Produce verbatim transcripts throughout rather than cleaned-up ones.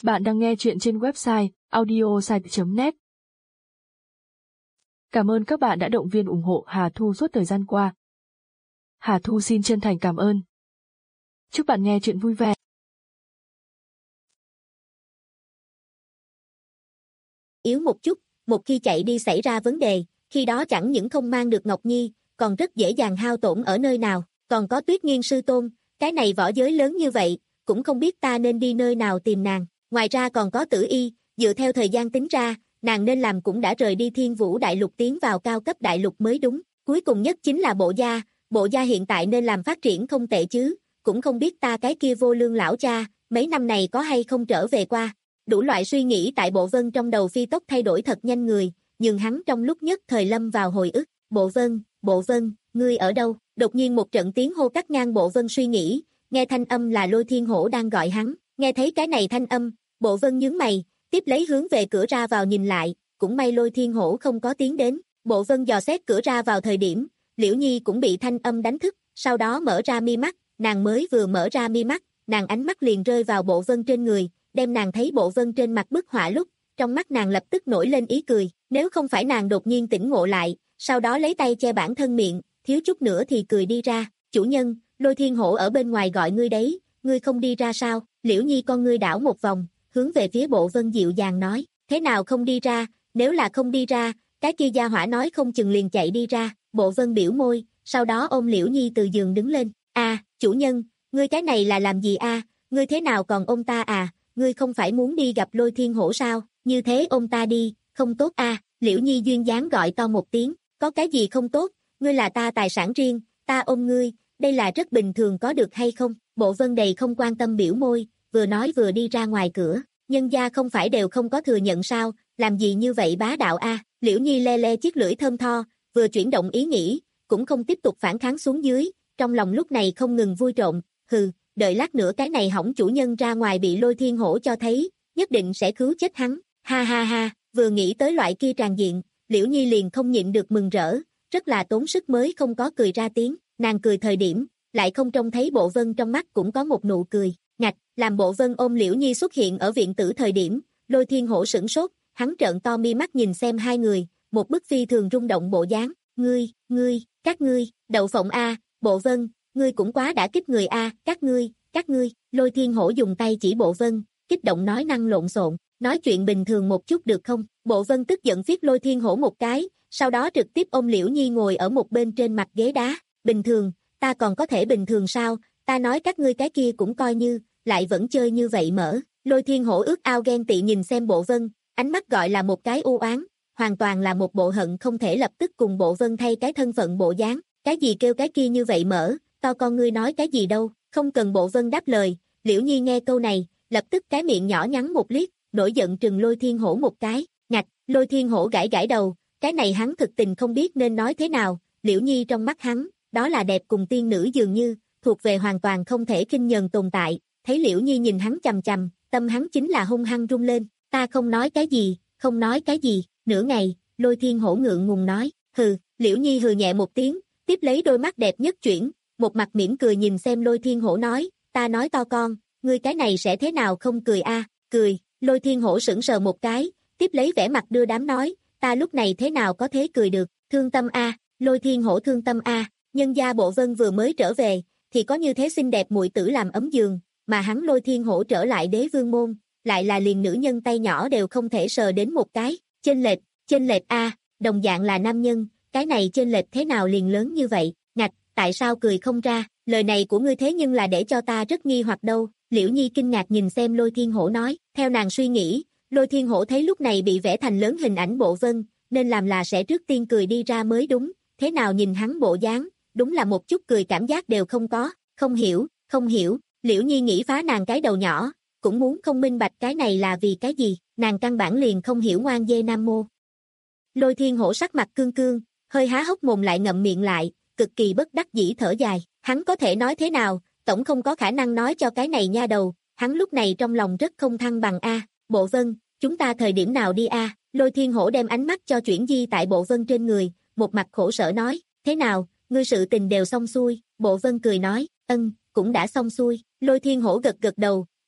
Bạn đang nghe chuyện trên website audiosite chấm net. Cảm ơn các bạn đã động viên ủng hộ Hà Thu suốt thời gian qua. Hà Thu xin chân thành cảm ơn. Chúc bạn nghe chuyện vui vẻ. Yếu một chút, một khi chạy đi xảy ra vấn đề, khi đó chẳng những không mang được Ngọc Nhi, còn rất dễ dàng hao tổn ở nơi nào, còn có Tuyết Nghiên sư tôn, cái này võ giới lớn như vậy, cũng không biết ta nên đi nơi nào tìm nàng. Ngoài ra còn có Tử Y, dựa theo thời gian tính ra, nàng nên làm cũng đã rời đi Thiên Vũ Đại Lục tiến vào cao cấp đại lục mới đúng. Cuối cùng nhất chính là Bộ Gia, Bộ Gia hiện tại nên làm phát triển không tệ chứ, cũng không biết ta cái kia vô lương lão cha, mấy năm này có hay không trở về qua. Đủ loại suy nghĩ tại Bộ Vân trong đầu phi tốc thay đổi thật nhanh người, nhưng hắn trong lúc nhất thời lâm vào hồi ức. Bộ Vân, Bộ Vân, ngươi ở đâu? Đột nhiên một trận tiếng hô cắt ngang Bộ Vân suy nghĩ, nghe thanh âm là Lôi Thiên Hổ đang gọi hắn. Nghe thấy cái này thanh âm, Bộ Vân nhướng mày, tiếp lấy hướng về cửa ra vào nhìn lại, cũng may Lôi Thiên Hổ không có tiến đến. Bộ Vân dò xét cửa ra vào thời điểm, Liễu Nhi cũng bị thanh âm đánh thức, sau đó mở ra mi mắt, nàng mới vừa mở ra mi mắt, nàng ánh mắt liền rơi vào Bộ Vân trên người, đem nàng thấy Bộ Vân trên mặt bức họa lúc, trong mắt nàng lập tức nổi lên ý cười, nếu không phải nàng đột nhiên tỉnh ngộ lại, sau đó lấy tay che bản thân miệng, thiếu chút nữa thì cười đi ra. Chủ nhân, Lôi Thiên Hổ ở bên ngoài gọi ngươi đấy, ngươi không đi ra sao? Liễu Nhi con ngươi đảo một vòng, hướng về phía Bộ Vân dịu dàng nói, thế nào không đi ra, nếu là không đi ra, cái kia gia hỏa nói không chừng liền chạy đi ra. Bộ Vân biểu môi, sau đó ôm Liễu Nhi từ giường đứng lên, a à, chủ nhân, ngươi cái này là làm gì a? À? Ngươi thế nào còn ôm ta à, ngươi không phải muốn đi gặp Lôi Thiên Hổ sao, như thế ôm ta đi, không tốt a? À? Liễu Nhi duyên dáng gọi to một tiếng, có cái gì không tốt, ngươi là ta tài sản riêng, ta ôm ngươi, đây là rất bình thường có được hay không? Bộ Vân đầy không quan tâm biểu môi, vừa nói vừa đi ra ngoài cửa, nhân gia không phải đều không có thừa nhận sao, làm gì như vậy bá đạo a? À? Liễu Nhi le le chiếc lưỡi thơm tho, vừa chuyển động ý nghĩ, cũng không tiếp tục phản kháng xuống dưới, trong lòng lúc này không ngừng vui trộn, hừ, đợi lát nữa cái này hỏng chủ nhân ra ngoài bị Lôi Thiên Hổ cho thấy, nhất định sẽ cứu chết hắn, ha ha ha, vừa nghĩ tới loại kia tràn diện, Liễu Nhi liền không nhịn được mừng rỡ, rất là tốn sức mới không có cười ra tiếng, nàng cười thời điểm, lại không trông thấy Bộ Vân trong mắt cũng có một nụ cười, ngạch, làm Bộ Vân ôm Liễu Nhi xuất hiện ở viện tử thời điểm, Lôi Thiên Hổ sửng sốt, hắn trợn to mi mắt nhìn xem hai người, một bức phi thường rung động bộ dáng, ngươi, ngươi, các ngươi, đậu phộng a, Bộ Vân, ngươi cũng quá đã kích người a, các ngươi, các ngươi, Lôi Thiên Hổ dùng tay chỉ Bộ Vân, kích động nói năng lộn xộn, nói chuyện bình thường một chút được không? Bộ Vân tức giận phiết Lôi Thiên Hổ một cái, sau đó trực tiếp ôm Liễu Nhi ngồi ở một bên trên mặt ghế đá, bình thường, ta còn có thể bình thường sao, ta nói các ngươi cái kia cũng coi như, lại vẫn chơi như vậy mở. Lôi Thiên Hổ ước ao ghen tị nhìn xem Bộ Vân, ánh mắt gọi là một cái u oán, hoàn toàn là một bộ hận không thể lập tức cùng Bộ Vân thay cái thân phận bộ dáng, cái gì kêu cái kia như vậy mở, to con ngươi nói cái gì đâu, không cần Bộ Vân đáp lời, Liễu Nhi nghe câu này, lập tức cái miệng nhỏ nhắn một liếc, nổi giận trừng Lôi Thiên Hổ một cái, ngạch, Lôi Thiên Hổ gãi gãi đầu, cái này hắn thực tình không biết nên nói thế nào, Liễu Nhi trong mắt hắn, đó là đẹp cùng tiên nữ dường như, thuộc về hoàn toàn không thể khinh nhờn tồn tại, thấy Liễu Nhi nhìn hắn chằm chằm, tâm hắn chính là hung hăng rung lên, ta không nói cái gì, không nói cái gì, nửa ngày, Lôi Thiên Hổ ngượng ngùng nói, hừ, Liễu Nhi hừ nhẹ một tiếng, tiếp lấy đôi mắt đẹp nhất chuyển, một mặt mỉm cười nhìn xem Lôi Thiên Hổ nói, ta nói to con, ngươi cái này sẽ thế nào không cười a? À? Cười, Lôi Thiên Hổ sững sờ một cái, tiếp lấy vẻ mặt đưa đám nói, ta lúc này thế nào có thế cười được, thương tâm a, à? Lôi Thiên Hổ thương tâm a, à? Nhân gia Bộ Vân vừa mới trở về, thì có như thế xinh đẹp muội tử làm ấm giường, mà hắn Lôi Thiên Hổ trở lại đế vương môn, lại là liền nữ nhân tay nhỏ đều không thể sờ đến một cái, chênh lệch, chênh lệch a, à? Đồng dạng là nam nhân, cái này chênh lệch thế nào liền lớn như vậy, ngạch, tại sao cười không ra, lời này của ngươi thế nhưng là để cho ta rất nghi hoặc đâu. Liễu Nhi kinh ngạc nhìn xem Lôi Thiên Hổ nói, theo nàng suy nghĩ, Lôi Thiên Hổ thấy lúc này bị vẽ thành lớn hình ảnh Bộ Vân, nên làm là sẽ trước tiên cười đi ra mới đúng, thế nào nhìn hắn bộ dáng, đúng là một chút cười cảm giác đều không có, không hiểu, không hiểu, Liễu Nhi nghĩ phá nàng cái đầu nhỏ, cũng muốn không minh bạch cái này là vì cái gì, nàng căn bản liền không hiểu ngoan dê nam mô. Lôi Thiên Hổ sắc mặt cương cương, hơi há hốc mồm lại ngậm miệng lại, cực kỳ bất đắc dĩ thở dài, hắn có thể nói thế nào, tổng không có khả năng nói cho cái này nha đầu, hắn lúc này trong lòng rất không thăng bằng a, Bộ Vân, chúng ta thời điểm nào đi a? Lôi Thiên Hổ đem ánh mắt cho chuyển di tại Bộ Vân trên người, một mặt khổ sở nói, thế nào, ngươi sự tình đều xong xuôi, Bộ Vân cười nói, ân, cũng đã xong xuôi, Lôi Thiên Hổ gật gật đầu,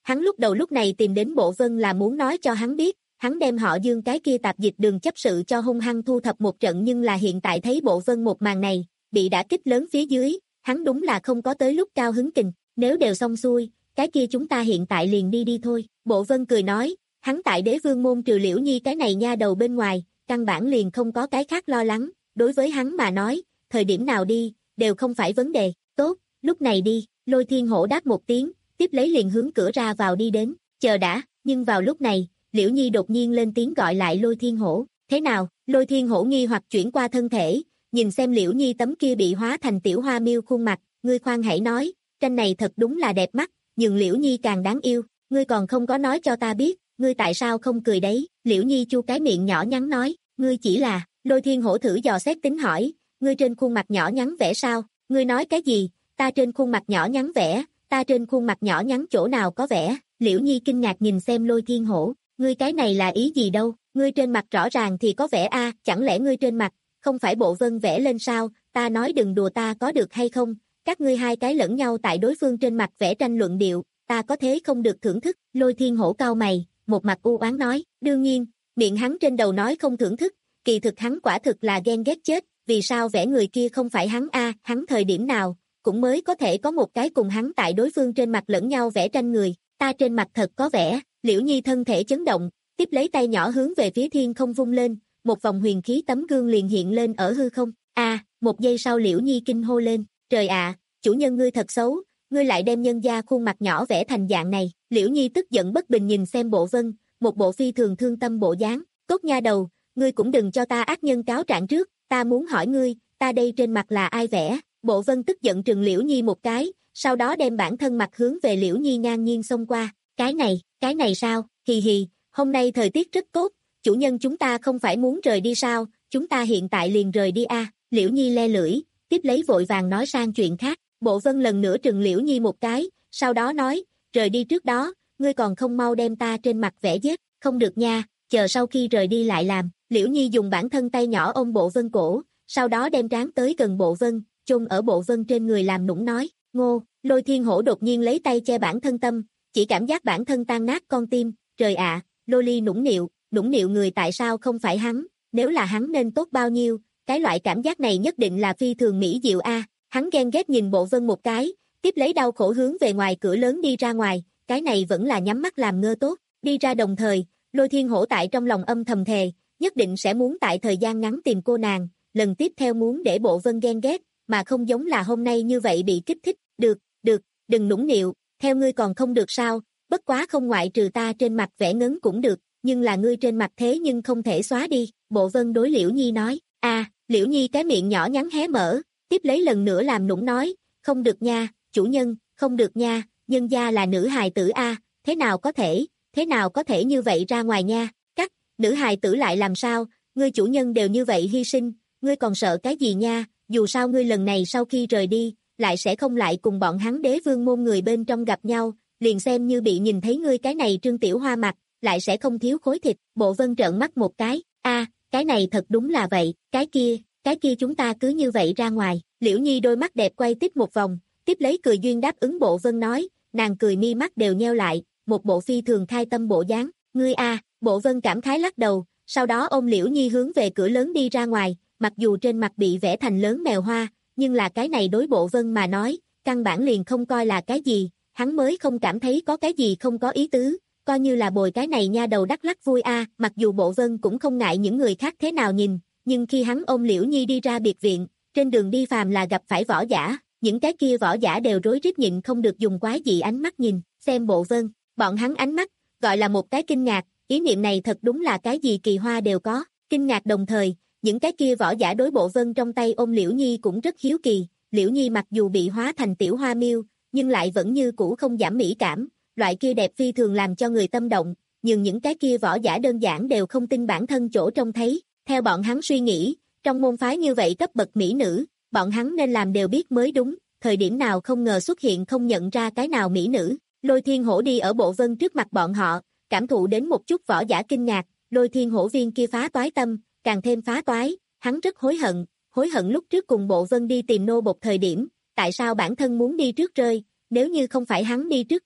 Hắn lúc đầu lúc này tìm đến Bộ Vân là muốn nói cho hắn biết, hắn đem họ Dương cái kia tạp dịch đường chấp sự cho hung hăng thu thập một trận, nhưng là hiện tại thấy Bộ Vân một màn này, bị đả kích lớn phía dưới, hắn đúng là không có tới lúc cao hứng kình, nếu đều xong xuôi, cái kia chúng ta hiện tại liền đi đi thôi. Bộ Vân cười nói, hắn tại Đế Vương môn trừ Liễu Nhi cái này nha đầu bên ngoài, căn bản liền không có cái khác lo lắng, đối với hắn mà nói, thời điểm nào đi, đều không phải vấn đề. Tốt, lúc này đi. Lôi Thiên Hổ đáp một tiếng, tiếp lấy liền hướng cửa ra vào đi đến, chờ đã, nhưng vào lúc này, Liễu Nhi đột nhiên lên tiếng gọi lại Lôi Thiên Hổ, thế nào? Lôi Thiên Hổ nghi hoặc chuyển qua thân thể, nhìn xem Liễu Nhi tấm kia bị hóa thành tiểu hoa miêu khuôn mặt, ngươi khoan hãy nói, tranh này thật đúng là đẹp mắt, nhưng Liễu Nhi càng đáng yêu, ngươi còn không có nói cho ta biết, ngươi tại sao không cười đấy? Liễu Nhi chu cái miệng nhỏ nhắn nói, ngươi chỉ là, Lôi Thiên Hổ thử dò xét tính hỏi, ngươi trên khuôn mặt nhỏ nhắn vẽ sao? Ngươi nói cái gì? Ta trên khuôn mặt nhỏ nhắn vẽ, ta trên khuôn mặt nhỏ nhắn chỗ nào có vẽ? Liễu Nhi kinh ngạc nhìn xem Lôi Thiên Hổ, ngươi cái này là ý gì đâu? Ngươi trên mặt rõ ràng thì có vẽ a, chẳng lẽ ngươi trên mặt không phải Bộ Vân vẽ lên sao? Ta nói đừng đùa ta có được hay không? Các ngươi hai cái lẫn nhau tại đối phương trên mặt vẽ tranh luận điệu, ta có thế không được thưởng thức? Lôi Thiên Hổ cau mày, một mặt u oán nói, đương nhiên, miệng hắn trên đầu nói không thưởng thức, kỳ thực hắn quả thực là ghen ghét chết, vì sao vẽ người kia không phải hắn a? Hắn thời điểm nào cũng mới có thể có một cái cùng hắn tại đối phương trên mặt lẫn nhau vẽ tranh người, ta trên mặt thật có vẽ. Liễu Nhi thân thể chấn động, tiếp lấy tay nhỏ hướng về phía thiên không vung lên, một vòng huyền khí tấm gương liền hiện lên ở hư không. A, một giây sau Liễu Nhi kinh hô lên, trời ạ, chủ nhân ngươi thật xấu, ngươi lại đem nhân gia khuôn mặt nhỏ vẽ thành dạng này. Liễu Nhi tức giận bất bình nhìn xem Bộ Vân, một bộ phi thường thương tâm bộ dáng, tốt nha đầu, ngươi cũng đừng cho ta ác nhân cáo trạng trước, ta muốn hỏi ngươi, ta đây trên mặt là ai vẽ? Bộ Vân tức giận trừng Liễu Nhi một cái, sau đó đem bản thân mặt hướng về Liễu Nhi ngang nhiên xông qua, cái này, cái này sao, hì hì, hôm nay thời tiết rất tốt, chủ nhân chúng ta không phải muốn rời đi sao, chúng ta hiện tại liền rời đi a. Liễu Nhi le lưỡi, tiếp lấy vội vàng nói sang chuyện khác. Bộ Vân lần nữa trừng Liễu Nhi một cái, sau đó nói, rời đi trước đó, ngươi còn không mau đem ta trên mặt vẽ vết, không được nha, chờ sau khi rời đi lại làm. Liễu Nhi dùng bản thân tay nhỏ ôm Bộ Vân cổ, sau đó đem trán tới gần Bộ Vân, chôn ở Bộ Vân trên người làm nũng nói, ngô. Lôi Thiên Hổ đột nhiên lấy tay che bản thân tâm, chỉ cảm giác bản thân tan nát con tim, trời ạ, Loli nũng nịu, nũng nịu người tại sao không phải hắn, nếu là hắn nên tốt bao nhiêu, cái loại cảm giác này nhất định là phi thường mỹ diệu a. Hắn ghen ghét nhìn Bộ Vân một cái, tiếp lấy đau khổ hướng về ngoài cửa lớn đi ra ngoài, cái này vẫn là nhắm mắt làm ngơ tốt. Đi ra đồng thời, Lôi Thiên Hổ tại trong lòng âm thầm thề, nhất định sẽ muốn tại thời gian ngắn tìm cô nàng, lần tiếp theo muốn để Bộ Vân ghen ghét, mà không giống là hôm nay như vậy bị kích thích. Được, được, đừng nũng nịu, theo ngươi còn không được sao, bất quá không ngoại trừ ta trên mặt vẽ ngấn cũng được, nhưng là ngươi trên mặt thế nhưng không thể xóa đi. Bộ Vân đối Liễu Nhi nói, a. Liễu Nhi cái miệng nhỏ nhắn hé mở, tiếp lấy lần nữa làm nũng nói, không được nha, chủ nhân, không được nha, nhân gia là nữ hài tử a, thế nào có thể, thế nào có thể như vậy ra ngoài nha, cắt, nữ hài tử lại làm sao, ngươi chủ nhân đều như vậy hy sinh, ngươi còn sợ cái gì nha, dù sao ngươi lần này sau khi rời đi, lại sẽ không lại cùng bọn hắn Đế Vương môn người bên trong gặp nhau, liền xem như bị nhìn thấy ngươi cái này Trương Tiểu Hoa mặt, lại sẽ không thiếu khối thịt. Bộ Vân trợn mắt một cái, a, cái này thật đúng là vậy, cái kia, cái kia chúng ta cứ như vậy ra ngoài. Liễu Nhi đôi mắt đẹp quay tiếp một vòng, tiếp lấy cười duyên đáp ứng Bộ Vân nói, nàng cười mi mắt đều nheo lại, một bộ phi thường khai tâm bộ dáng, ngươi a. Bộ Vân cảm khái lắc đầu, sau đó ôm Liễu Nhi hướng về cửa lớn đi ra ngoài, mặc dù trên mặt bị vẽ thành lớn mèo hoa, nhưng là cái này đối Bộ Vân mà nói, căn bản liền không coi là cái gì, hắn mới không cảm thấy có cái gì không có ý tứ, coi như là bồi cái này nha đầu đắc lắc vui a. Mặc dù Bộ Vân cũng không ngại những người khác thế nào nhìn, nhưng khi hắn ôm Liễu Nhi đi ra biệt viện, trên đường đi phàm là gặp phải võ giả, những cái kia võ giả đều rối rít nhịn không được dùng quái dị ánh mắt nhìn, xem Bộ Vân, bọn hắn ánh mắt, gọi là một cái kinh ngạc, ý niệm này thật đúng là cái gì kỳ hoa đều có, kinh ngạc đồng thời, những cái kia võ giả đối Bộ Vân trong tay ôm Liễu Nhi cũng rất hiếu kỳ, Liễu Nhi mặc dù bị hóa thành tiểu hoa miêu, nhưng lại vẫn như cũ không giảm mỹ cảm, loại kia đẹp phi thường làm cho người tâm động, nhưng những cái kia võ giả đơn giản đều không tin bản thân chỗ trông thấy, theo bọn hắn suy nghĩ, trong môn phái như vậy cấp bậc mỹ nữ, bọn hắn nên làm đều biết mới đúng, thời điểm nào không ngờ xuất hiện không nhận ra cái nào mỹ nữ. Lôi Thiên Hổ đi ở Bộ Vân trước mặt bọn họ, cảm thụ đến một chút võ giả kinh ngạc, Lôi Thiên Hổ viên kia phá toái tâm, càng thêm phá toái, hắn rất hối hận, hối hận lúc trước cùng Bộ Vân đi tìm nô bộc thời điểm, tại sao bản thân muốn đi trước rơi, nếu như không phải hắn đi trước rơi,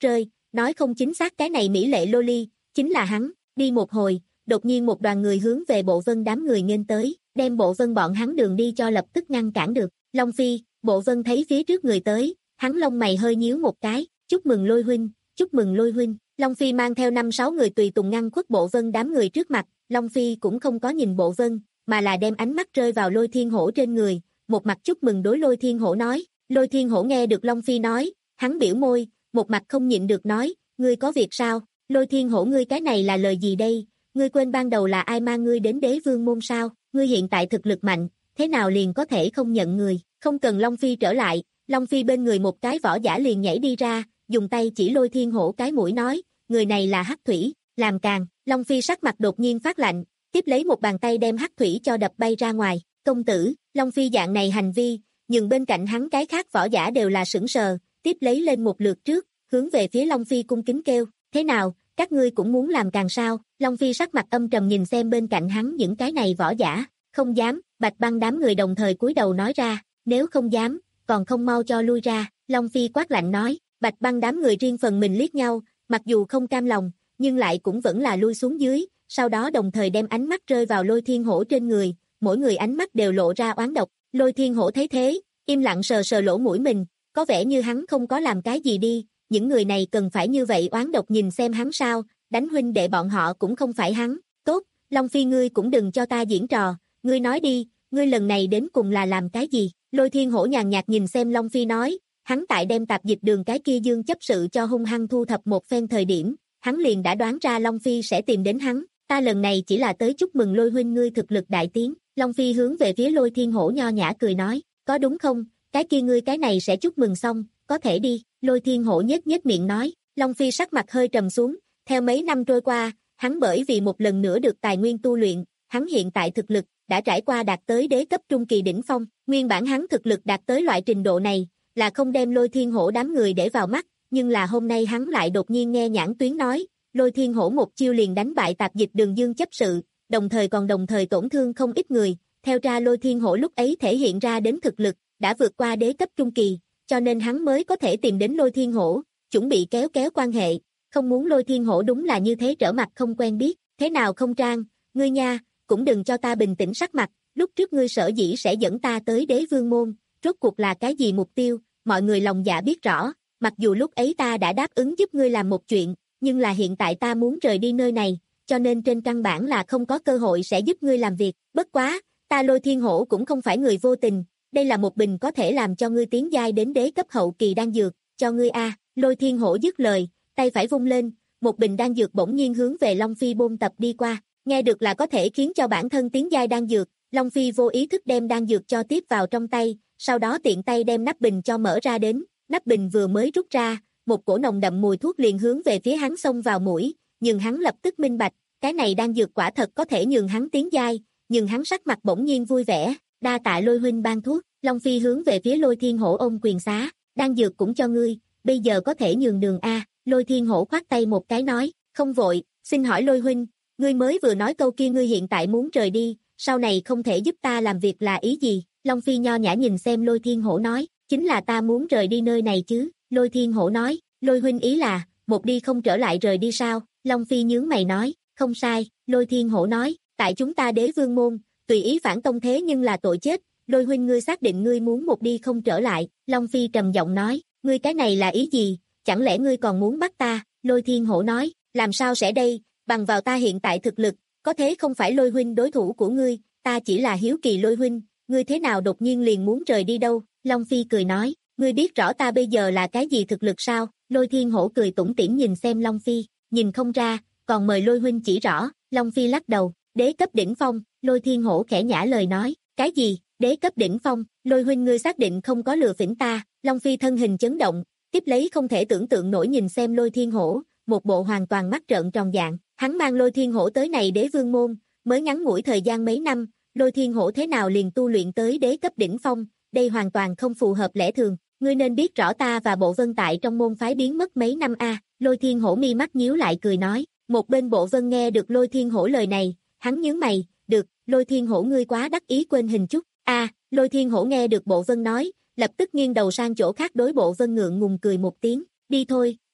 nói không chính xác cái này mỹ lệ loli, chính là hắn, đi một hồi, đột nhiên một đoàn người hướng về Bộ Vân đám người nghênh tới, đem Bộ Vân bọn hắn đường đi cho lập tức ngăn cản được, Long Phi, Bộ Vân thấy phía trước người tới, hắn lông mày hơi nhíu một cái, chúc mừng Lôi huynh, chúc mừng Lôi huynh, Long Phi mang theo năm sáu người tùy tùng ngăn khuất Bộ Vân đám người trước mặt, Long Phi cũng không có nhìn Bộ Vân, mà là đem ánh mắt rơi vào Lôi Thiên Hổ trên người, một mặt chúc mừng đối Lôi Thiên Hổ nói, Lôi Thiên Hổ nghe được Long Phi nói, hắn biểu môi, một mặt không nhịn được nói, ngươi có việc sao, Lôi Thiên Hổ ngươi cái này là lời gì đây, ngươi quên ban đầu là ai mang ngươi đến Đế Vương môn sao, ngươi hiện tại thực lực mạnh, thế nào liền có thể không nhận người, không cần Long Phi trở lại, Long Phi bên người một cái võ giả liền nhảy đi ra, dùng tay chỉ Lôi Thiên Hổ cái mũi nói, người này là Hắc Thủy, làm càng, Long Phi sắc mặt đột nhiên phát lạnh, tiếp lấy một bàn tay đem Hắc Thủy cho đập bay ra ngoài, công tử, Long Phi dạng này hành vi, nhưng bên cạnh hắn cái khác võ giả đều là sững sờ, tiếp lấy lên một lượt trước, hướng về phía Long Phi cung kính kêu, thế nào, các ngươi cũng muốn làm càng sao, Long Phi sắc mặt âm trầm nhìn xem bên cạnh hắn những cái này võ giả, không dám, Bạch Băng đám người đồng thời cúi đầu nói ra, nếu không dám, còn không mau cho lui ra, Long Phi quát lạnh nói, Bạch Băng đám người riêng phần mình liếc nhau, mặc dù không cam lòng, nhưng lại cũng vẫn là lui xuống dưới, sau đó đồng thời đem ánh mắt rơi vào Lôi Thiên Hổ trên người, mỗi người ánh mắt đều lộ ra oán độc, Lôi Thiên Hổ thấy thế, im lặng sờ sờ lỗ mũi mình, có vẻ như hắn không có làm cái gì đi, những người này cần phải như vậy oán độc nhìn xem hắn sao, đánh huynh đệ bọn họ cũng không phải hắn, tốt, Long Phi ngươi cũng đừng cho ta diễn trò, ngươi nói đi, ngươi lần này đến cùng là làm cái gì, Lôi Thiên Hổ nhàn nhạt nhìn xem Long Phi nói, hắn tại đem tạp dịch đường cái kia dương chấp sự cho hung hăng thu thập một phen thời điểm, hắn liền đã đoán ra Long Phi sẽ tìm đến hắn, ta lần này chỉ là tới chúc mừng Lôi huynh ngươi thực lực đại tiến, Long Phi hướng về phía Lôi Thiên Hổ nho nhã cười nói, có đúng không, cái kia ngươi cái này sẽ chúc mừng xong, có thể đi, Lôi Thiên Hổ nhếch nhếch miệng nói, Long Phi sắc mặt hơi trầm xuống, theo mấy năm trôi qua, hắn bởi vì một lần nữa được tài nguyên tu luyện, hắn hiện tại thực lực, đã trải qua đạt tới đế cấp trung kỳ đỉnh phong, nguyên bản hắn thực lực đạt tới loại trình độ này, là không đem Lôi Thiên Hổ đám người để vào mắt, nhưng là hôm nay hắn lại đột nhiên nghe Nhãn Tuyến nói, Lôi Thiên Hổ một chiêu liền đánh bại tạp dịch đường dương chấp sự, đồng thời còn đồng thời tổn thương không ít người, theo ra Lôi Thiên Hổ lúc ấy thể hiện ra đến thực lực, đã vượt qua đế cấp trung kỳ, cho nên hắn mới có thể tìm đến Lôi Thiên Hổ, chuẩn bị kéo kéo quan hệ, không muốn Lôi Thiên Hổ đúng là như thế trở mặt không quen biết, thế nào không trang, ngươi nha, cũng đừng cho ta bình tĩnh sắc mặt, lúc trước ngươi sở dĩ sẽ dẫn ta tới Đế Vương môn, rốt cuộc là cái gì mục tiêu, mọi người lòng dạ biết rõ, mặc dù lúc ấy ta đã đáp ứng giúp ngươi làm một chuyện, nhưng là hiện tại ta muốn rời đi nơi này, cho nên trên căn bản là không có cơ hội sẽ giúp ngươi làm việc, bất quá, ta Lôi Thiên Hổ cũng không phải người vô tình, đây là một bình có thể làm cho ngươi tiến giai đến đế cấp hậu kỳ đan dược, cho ngươi a. Lôi Thiên Hổ dứt lời, tay phải vung lên, một bình đan dược bỗng nhiên hướng về Long Phi bôn tập đi qua, nghe được là có thể khiến cho bản thân tiến giai đan dược, Long Phi vô ý thức đem đan dược cho tiếp vào trong tay, sau đó tiện tay đem nắp bình cho mở ra đến, nắp bình vừa mới rút ra, một cổ nồng đậm mùi thuốc liền hướng về phía hắn xông vào mũi, nhưng hắn lập tức minh bạch, cái này đan dược quả thật có thể nhường hắn tiến giai, nhưng hắn sắc mặt bỗng nhiên vui vẻ, đa tạ Lôi huynh ban thuốc, Long Phi hướng về phía Lôi Thiên Hổ ôm quyền xá, đan dược cũng cho ngươi, bây giờ có thể nhường đường a. Lôi Thiên Hổ khoát tay một cái nói, không vội, xin hỏi Lôi huynh, ngươi mới vừa nói câu kia ngươi hiện tại muốn rời đi, sau này không thể giúp ta làm việc là ý gì? Long Phi nho nhã nhìn xem Lôi Thiên Hổ nói, chính là ta muốn rời đi nơi này chứ, Lôi Thiên Hổ nói, Lôi huynh ý là, một đi không trở lại rời đi sao? Long Phi nhướng mày nói, không sai, Lôi Thiên Hổ nói, tại chúng ta Đế Vương môn, tùy ý phản tông thế nhưng là tội chết, Lôi huynh ngươi xác định ngươi muốn một đi không trở lại, Long Phi trầm giọng nói, ngươi cái này là ý gì, chẳng lẽ ngươi còn muốn bắt ta? Lôi Thiên Hổ nói, làm sao sẽ đây, bằng vào ta hiện tại thực lực, có thế không phải Lôi huynh đối thủ của ngươi, ta chỉ là hiếu kỳ Lôi huynh, ngươi thế nào đột nhiên liền muốn rời đi đâu? Long Phi cười nói, ngươi biết rõ ta bây giờ là cái gì thực lực sao? Lôi Thiên Hổ cười tủm tỉm nhìn xem Long Phi, nhìn không ra, còn mời Lôi huynh chỉ rõ. Long Phi lắc đầu, đế cấp đỉnh phong. Lôi Thiên Hổ khẽ nhả lời nói, cái gì, đế cấp đỉnh phong? Lôi huynh ngươi xác định không có lừa phỉnh ta? Long Phi thân hình chấn động, tiếp lấy không thể tưởng tượng nổi nhìn xem Lôi Thiên Hổ, một bộ hoàn toàn mắt trợn tròn dạng, hắn mang Lôi Thiên Hổ tới này Đế Vương môn, mới ngắn ngủi thời gian mấy năm, Lôi Thiên Hổ thế nào liền tu luyện tới đế cấp đỉnh phong, đây hoàn toàn không phù hợp lẽ thường, ngươi nên biết rõ ta và Bộ Vân tại trong môn phái biến mất mấy năm a. Lôi Thiên Hổ mi mắt nhíu lại cười nói, một bên Bộ Vân nghe được Lôi Thiên Hổ lời này, hắn nhướng mày, được, Lôi Thiên Hổ ngươi quá đắc ý quên hình chút, a. Lôi Thiên Hổ nghe được Bộ Vân nói, lập tức nghiêng đầu sang chỗ khác đối Bộ Vân ngượng ngùng cười một tiếng, đi thôi,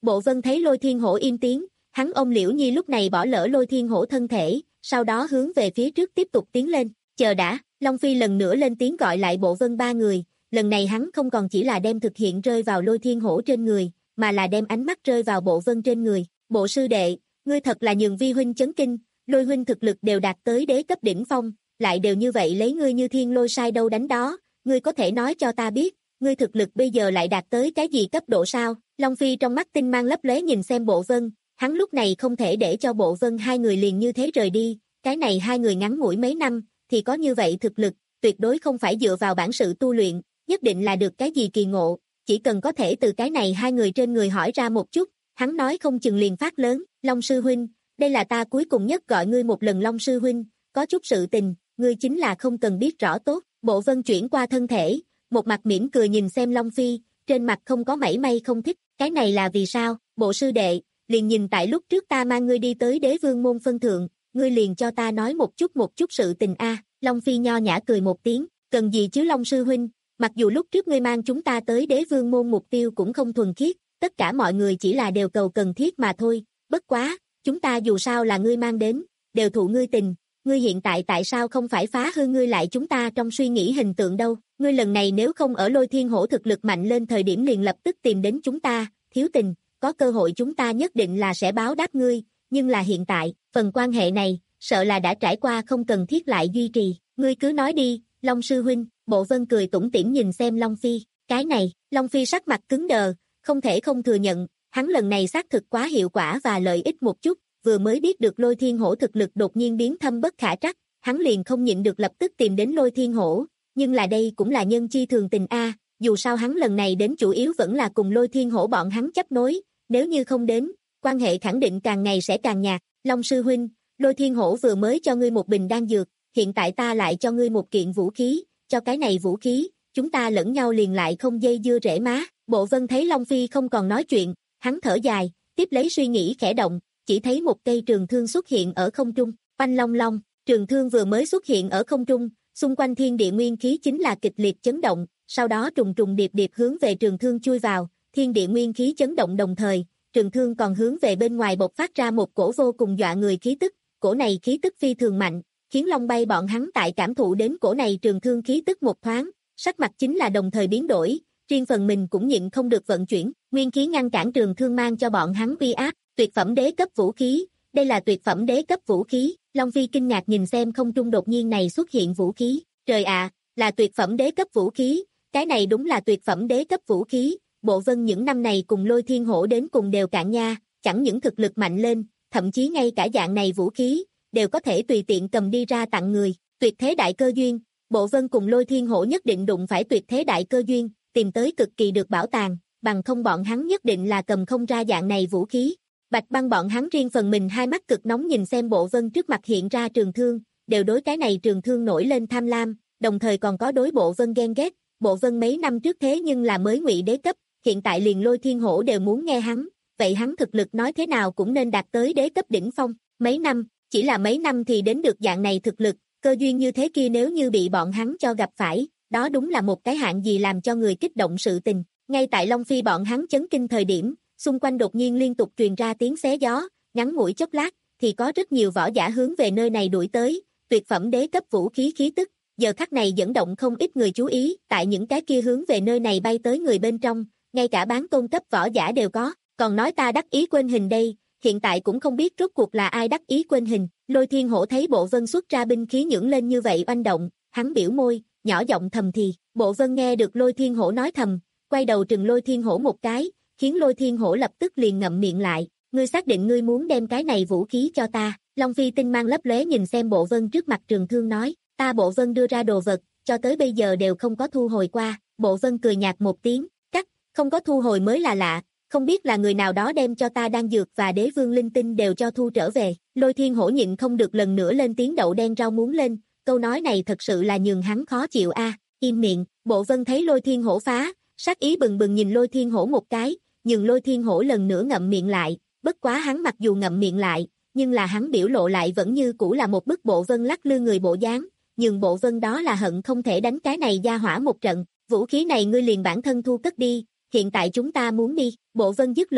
Bộ Vân thấy Lôi Thiên Hổ im tiếng, hắn ôm Liễu Nhi lúc này bỏ lỡ Lôi Thiên Hổ thân thể, sau đó hướng về phía trước tiếp tục tiến lên. Chờ đã, Long Phi lần nữa lên tiếng gọi lại Bộ Vân ba người, lần này hắn không còn chỉ là đem thực hiện rơi vào Lôi Thiên Hổ trên người, mà là đem ánh mắt rơi vào Bộ Vân trên người. Bộ sư đệ, ngươi thật là nhường vi huynh chấn kinh, Lôi huynh thực lực đều đạt tới đế cấp đỉnh phong, lại đều như vậy lấy ngươi như thiên lôi sai đâu đánh đó, ngươi có thể nói cho ta biết, ngươi thực lực bây giờ lại đạt tới cái gì cấp độ sao? Long Phi trong mắt tinh mang lấp lóe nhìn xem Bộ Vân, hắn lúc này không thể để cho Bộ Vân hai người liền như thế rời đi, cái này hai người ngắn ngủi mấy năm, thì có như vậy thực lực, tuyệt đối không phải dựa vào bản sự tu luyện, nhất định là được cái gì kỳ ngộ, chỉ cần có thể từ cái này hai người trên người hỏi ra một chút, hắn nói không chừng liền phát lớn. Long sư huynh, đây là ta cuối cùng nhất gọi ngươi một lần Long sư huynh, có chút sự tình, ngươi chính là không cần biết rõ tốt. Bộ Vân chuyển qua thân thể, một mặt mỉm cười nhìn xem Long Phi, trên mặt không có mảy may không thích, cái này là vì sao? Bộ sư đệ, liền nhìn tại lúc trước ta mang ngươi đi tới đế vương môn phân thượng, ngươi liền cho ta nói một chút một chút sự tình a. Long Phi nho nhã cười một tiếng, cần gì chứ Long sư huynh, mặc dù lúc trước ngươi mang chúng ta tới đế vương môn mục tiêu cũng không thuần khiết, tất cả mọi người chỉ là đều cầu cần thiết mà thôi, bất quá, chúng ta dù sao là ngươi mang đến, đều thụ ngươi tình, ngươi hiện tại tại sao không phải phá hư ngươi lại chúng ta trong suy nghĩ hình tượng đâu, ngươi lần này nếu không ở Lôi Thiên Hổ thực lực mạnh lên thời điểm liền lập tức tìm đến chúng ta, thiếu tình, có cơ hội chúng ta nhất định là sẽ báo đáp ngươi, nhưng là hiện tại, phần quan hệ này, sợ là đã trải qua không cần thiết lại duy trì, ngươi cứ nói đi, Long sư huynh. Bộ Vân cười tủm tỉm nhìn xem Long Phi, cái này, Long Phi sắc mặt cứng đờ, không thể không thừa nhận, hắn lần này xác thực quá hiệu quả và lợi ích một chút, vừa mới biết được Lôi Thiên Hổ thực lực đột nhiên biến thâm bất khả trắc, hắn liền không nhịn được lập tức tìm đến Lôi Thiên Hổ, nhưng là đây cũng là nhân chi thường tình a, dù sao hắn lần này đến chủ yếu vẫn là cùng Lôi Thiên Hổ bọn hắn chấp nối, nếu như không đến, quan hệ khẳng định càng ngày sẽ càng nhạt. Long sư huynh, Lôi Thiên Hổ vừa mới cho ngươi một bình đan dược, hiện tại ta lại cho ngươi một kiện vũ khí, cho cái này vũ khí, chúng ta lẫn nhau liền lại không dây dưa rễ má. Bộ Vân thấy Long Phi không còn nói chuyện, hắn thở dài, tiếp lấy suy nghĩ khẽ động, chỉ thấy một cây trường thương xuất hiện ở không trung, oanh long long, trường thương vừa mới xuất hiện ở không trung, xung quanh thiên địa nguyên khí chính là kịch liệt chấn động, sau đó trùng trùng điệp điệp hướng về trường thương chui vào, thiên địa nguyên khí chấn động đồng thời, trường thương còn hướng về bên ngoài bộc phát ra một cổ vô cùng dọa người khí tức, cổ này khí tức phi thường mạnh, khiến Long Bay bọn hắn tại cảm thụ đến cổ này trường thương khí tức một thoáng, sắc mặt chính là đồng thời biến đổi, riêng phần mình cũng nhịn không được vận chuyển, nguyên khí ngăn cản trường thương mang cho bọn hắn uy áp, tuyệt phẩm đế cấp vũ khí, đây là tuyệt phẩm đế cấp vũ khí. Long Phi kinh ngạc nhìn xem không trung đột nhiên này xuất hiện vũ khí, trời ạ, là tuyệt phẩm đế cấp vũ khí, cái này đúng là tuyệt phẩm đế cấp vũ khí. Bộ Vân những năm này cùng Lôi Thiên Hổ đến cùng đều cạn nha, chẳng những thực lực mạnh lên, thậm chí ngay cả dạng này vũ khí đều có thể tùy tiện cầm đi ra tặng người, tuyệt thế đại cơ duyên. Bộ Vân cùng Lôi Thiên Hổ nhất định đụng phải tuyệt thế đại cơ duyên, tìm tới cực kỳ được bảo tàng, bằng không bọn hắn nhất định là cầm không ra dạng này vũ khí. Bạch Băng bọn hắn riêng phần mình hai mắt cực nóng nhìn xem Bộ Vân trước mặt hiện ra trường thương, đều đối cái này trường thương nổi lên tham lam, đồng thời còn có đối Bộ Vân ghen ghét. Bộ Vân mấy năm trước thế nhưng là mới ngụy đế cấp, hiện tại liền Lôi Thiên Hổ đều muốn nghe hắn, vậy hắn thực lực nói thế nào cũng nên đạt tới đế cấp đỉnh phong. Mấy năm, chỉ là mấy năm thì đến được dạng này thực lực, cơ duyên như thế kia nếu như bị bọn hắn cho gặp phải, đó đúng là một cái hạng gì làm cho người kích động sự tình. Ngay tại Long Phi bọn hắn chấn kinh thời điểm, xung quanh đột nhiên liên tục truyền ra tiếng xé gió, ngắn ngủi chốc lát, thì có rất nhiều võ giả hướng về nơi này đuổi tới, tuyệt phẩm đế cấp vũ khí khí tức, giờ khắc này dẫn động không ít người chú ý, tại những cái kia hướng về nơi này bay tới người bên trong, ngay cả bán tôn cấp võ giả đều có, còn nói ta đắc ý quên hình đây, hiện tại cũng không biết rốt cuộc là ai đắc ý quên hình. Lôi Thiên Hổ thấy Bộ Vân xuất ra binh khí nhưỡng lên như vậy oanh động, hắn biểu môi, nhỏ giọng thầm thì, Bộ Vân nghe được Lôi Thiên Hổ nói thầm, quay đầu trừng Lôi Thiên Hổ một cái, khiến Lôi Thiên Hổ lập tức liền ngậm miệng lại, ngươi xác định ngươi muốn đem cái này vũ khí cho ta? Long Phi tinh mang lấp lóe nhìn xem Bộ Vân trước mặt trường thương nói, ta Bộ Vân đưa ra đồ vật, cho tới bây giờ đều không có thu hồi qua. Bộ Vân cười nhạt một tiếng, cắt, không có thu hồi mới là lạ, không biết là người nào đó đem cho ta đan dược và đế vương linh tinh đều cho thu trở về. Lôi Thiên Hổ nhịn không được lần nữa lên tiếng đậu đen rau muống lên, câu nói này thật sự là nhường hắn khó chịu a. À, im miệng. Bộ Vân thấy Lôi Thiên Hổ phá, sát ý bừng bừng nhìn Lôi Thiên Hổ một cái, nhưng Lôi Thiên Hổ lần nữa ngậm miệng lại, bất quá hắn mặc dù ngậm miệng lại, nhưng là hắn biểu lộ lại vẫn như cũ là một bức Bộ Vân lắc lư người bộ dáng, nhưng Bộ Vân đó là hận không thể đánh cái này gia hỏa một trận, vũ khí này ngươi liền bản thân thu cất đi, hiện tại chúng ta muốn đi. Bộ Vân dứt lời,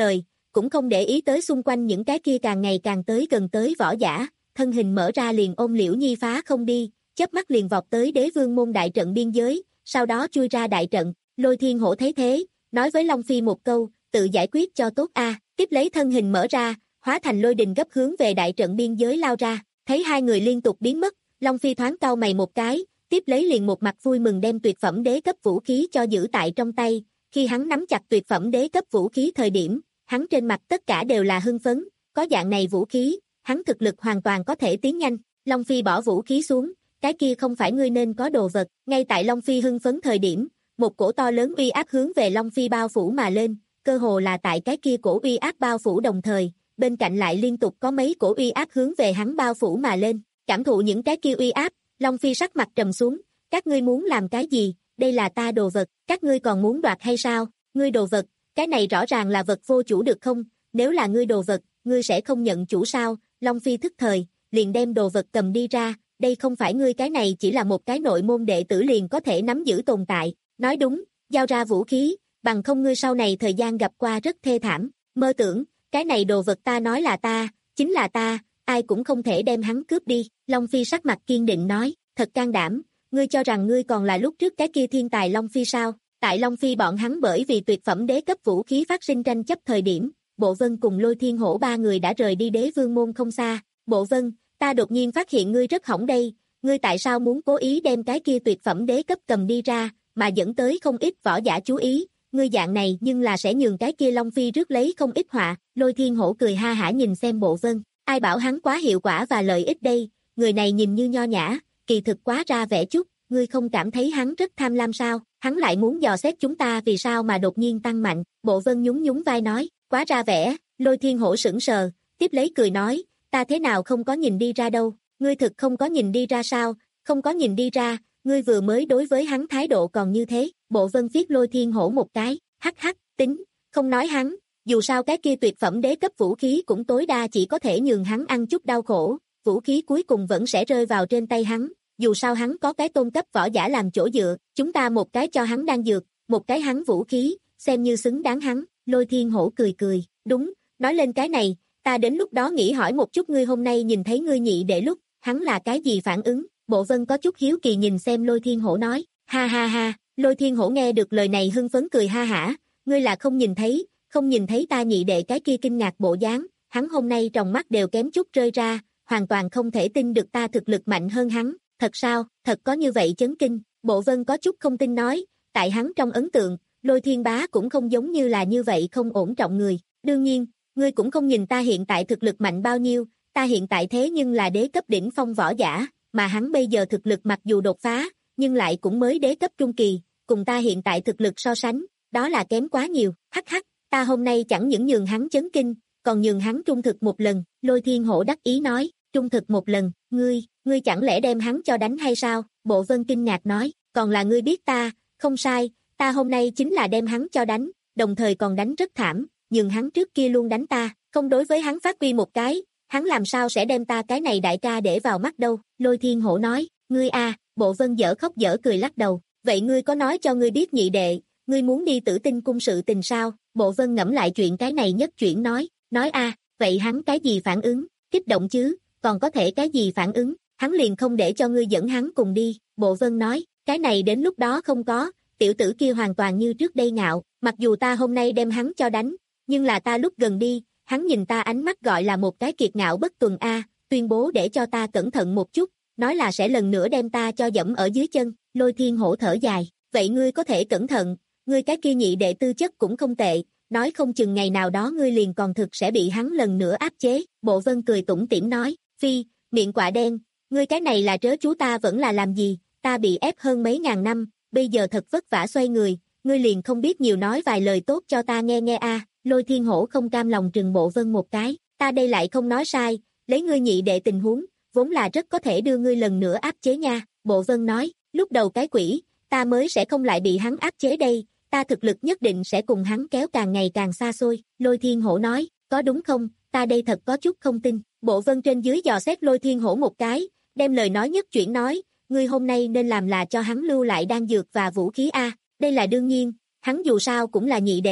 cũng không để ý tới xung quanh những cái kia càng ngày càng tới gần tới võ giả, thân hình mở ra liền ôm Liễu Nhi phá không đi, chớp mắt liền vọt tới Đế Vương môn đại trận biên giới, sau đó chui ra đại trận. Lôi Thiên Hổ thấy thế, nói với Long Phi một câu, tự giải quyết cho tốt a. Tiếp lấy thân hình mở ra, hóa thành lôi đình gấp hướng về đại trận biên giới lao ra, thấy hai người liên tục biến mất, Long Phi thoáng cau mày một cái, tiếp lấy liền một mặt vui mừng đem tuyệt phẩm đế cấp vũ khí cho giữ tại trong tay. Khi hắn nắm chặt tuyệt phẩm đế cấp vũ khí thời điểm, hắn trên mặt tất cả đều là hưng phấn, có dạng này vũ khí, hắn thực lực hoàn toàn có thể tiến nhanh. Long Phi bỏ vũ khí xuống, cái kia không phải ngươi nên có đồ vật. Ngay tại Long Phi hưng phấn thời điểm, một cổ to lớn uy áp hướng về Long Phi bao phủ mà lên, cơ hồ là tại cái kia cổ uy áp bao phủ đồng thời, bên cạnh lại liên tục có mấy cổ uy áp hướng về hắn bao phủ mà lên. Cảm thụ những cái kia uy áp, Long Phi sắc mặt trầm xuống, các ngươi muốn làm cái gì, đây là ta đồ vật, các ngươi còn muốn đoạt hay sao? Ngươi đồ vật, cái này rõ ràng là vật vô chủ được không? Nếu là ngươi đồ vật, ngươi sẽ không nhận chủ sao? Long Phi thức thời, liền đem đồ vật cầm đi ra, đây không phải ngươi, cái này chỉ là một cái nội môn đệ tử liền có thể nắm giữ tồn tại. Nói đúng, giao ra vũ khí, bằng không ngươi sau này thời gian gặp qua rất thê thảm. Mơ tưởng, cái này đồ vật ta nói là ta, chính là ta, ai cũng không thể đem hắn cướp đi. Long Phi sắc mặt kiên định nói, thật can đảm, ngươi cho rằng ngươi còn là lúc trước cái kia thiên tài Long Phi sao? Tại Long Phi bọn hắn bởi vì tuyệt phẩm đế cấp vũ khí phát sinh tranh chấp thời điểm, Bộ Vân cùng Lôi Thiên Hổ ba người đã rời đi Đế Vương môn không xa. Bộ Vân, ta đột nhiên phát hiện ngươi rất hỏng đây, ngươi tại sao muốn cố ý đem cái kia tuyệt phẩm đế cấp cầm đi ra, mà dẫn tới không ít võ giả chú ý, ngươi dạng này nhưng là sẽ nhường cái kia Long Phi rước lấy không ít họa. Lôi Thiên Hổ cười ha hả nhìn xem Bộ Vân, ai bảo hắn quá hiệu quả và lợi ích đây, người này nhìn như nho nhã, kỳ thực quá ra vẻ chút, ngươi không cảm thấy hắn rất tham lam sao? Hắn lại muốn dò xét chúng ta vì sao mà đột nhiên tăng mạnh. Bộ Vân nhún nhún vai nói, quá ra vẻ. Lôi Thiên Hổ sững sờ, tiếp lấy cười nói, ta thế nào không có nhìn đi ra đâu, ngươi thực không có nhìn đi ra sao? Không có nhìn đi ra, ngươi vừa mới đối với hắn thái độ còn như thế. Bộ Vân viết Lôi Thiên Hổ một cái, hắc hắc, tính, không nói hắn, dù sao cái kia tuyệt phẩm đế cấp vũ khí cũng tối đa chỉ có thể nhường hắn ăn chút đau khổ, vũ khí cuối cùng vẫn sẽ rơi vào trên tay hắn. Dù sao hắn có cái tôn cấp võ giả làm chỗ dựa, chúng ta một cái cho hắn đan dược, một cái hắn vũ khí, xem như xứng đáng hắn. Lôi Thiên Hổ cười cười, đúng, nói lên cái này, ta đến lúc đó nghĩ hỏi một chút ngươi hôm nay nhìn thấy ngươi nhị đệ lúc, hắn là cái gì phản ứng? Bộ Vân có chút hiếu kỳ nhìn xem Lôi Thiên Hổ nói, ha ha ha. Lôi Thiên Hổ nghe được lời này hưng phấn cười ha hả, ngươi là không nhìn thấy, không nhìn thấy ta nhị đệ cái kia kinh ngạc bộ dáng, hắn hôm nay trong mắt đều kém chút rơi ra, hoàn toàn không thể tin được ta thực lực mạnh hơn hắn. Thật sao, thật có như vậy chấn kinh? Bộ Vân có chút không tin nói, tại hắn trong ấn tượng, Lôi Thiên Bá cũng không giống như là như vậy không ổn trọng người. Đương nhiên, ngươi cũng không nhìn ta hiện tại thực lực mạnh bao nhiêu, ta hiện tại thế nhưng là đế cấp đỉnh phong võ giả, mà hắn bây giờ thực lực mặc dù đột phá, nhưng lại cũng mới đế cấp trung kỳ, cùng ta hiện tại thực lực so sánh, đó là kém quá nhiều. Hắc hắc, ta hôm nay chẳng những nhường hắn chấn kinh, còn nhường hắn trung thực một lần. Lôi Thiên Hổ đắc ý nói, trung thực một lần, ngươi, ngươi chẳng lẽ đem hắn cho đánh hay sao? Bộ Vân kinh ngạc nói, còn là ngươi biết ta, không sai, ta hôm nay chính là đem hắn cho đánh, đồng thời còn đánh rất thảm, nhưng hắn trước kia luôn đánh ta, không đối với hắn phát huy một cái, hắn làm sao sẽ đem ta cái này đại ca để vào mắt đâu? Lôi Thiên Hổ nói, ngươi a. Bộ Vân dở khóc dở cười lắc đầu, vậy ngươi có nói cho ngươi biết nhị đệ, ngươi muốn đi Tử Tinh cung sự tình sao? Bộ Vân ngẫm lại chuyện cái này nhất chuyển nói, nói a, vậy hắn cái gì phản ứng? Kích động chứ, còn có thể cái gì phản ứng? Hắn liền không để cho ngươi dẫn hắn cùng đi. Bộ Vân nói, cái này đến lúc đó không có, tiểu tử kia hoàn toàn như trước đây ngạo, mặc dù ta hôm nay đem hắn cho đánh, nhưng là ta lúc gần đi, hắn nhìn ta ánh mắt gọi là một cái kiệt ngạo bất tuần a, tuyên bố để cho ta cẩn thận một chút, nói là sẽ lần nữa đem ta cho dẫm ở dưới chân. Lôi Thiên Hổ thở dài, vậy ngươi có thể cẩn thận, ngươi cái kia nhị đệ tư chất cũng không tệ, nói không chừng ngày nào đó ngươi liền còn thực sẽ bị hắn lần nữa áp chế. Bộ Vân cười tủm tỉm nói, phi, miệng quạ đen, ngươi cái này là trớ chú ta vẫn là làm gì, ta bị ép hơn mấy ngàn năm, bây giờ thật vất vả xoay người, ngươi liền không biết nhiều nói vài lời tốt cho ta nghe nghe a. Lôi Thiên Hổ không cam lòng trừng Bộ Vân một cái, ta đây lại không nói sai, lấy ngươi nhị đệ tình huống, vốn là rất có thể đưa ngươi lần nữa áp chế nha. Bộ Vân nói, lúc đầu cái quỷ, ta mới sẽ không lại bị hắn áp chế đây, ta thực lực nhất định sẽ cùng hắn kéo càng ngày càng xa xôi. Lôi Thiên Hổ nói, có đúng không, ta đây thật có chút không tin. Bộ Vân trên dưới dò xét Lôi Thiên Hổ một cái, đem lời nói nhất chuyển nói, ngươi hôm nay nên làm là cho hắn lưu lại đan dược và vũ khí a, đây là đương nhiên, hắn dù sao cũng là nhị đệ,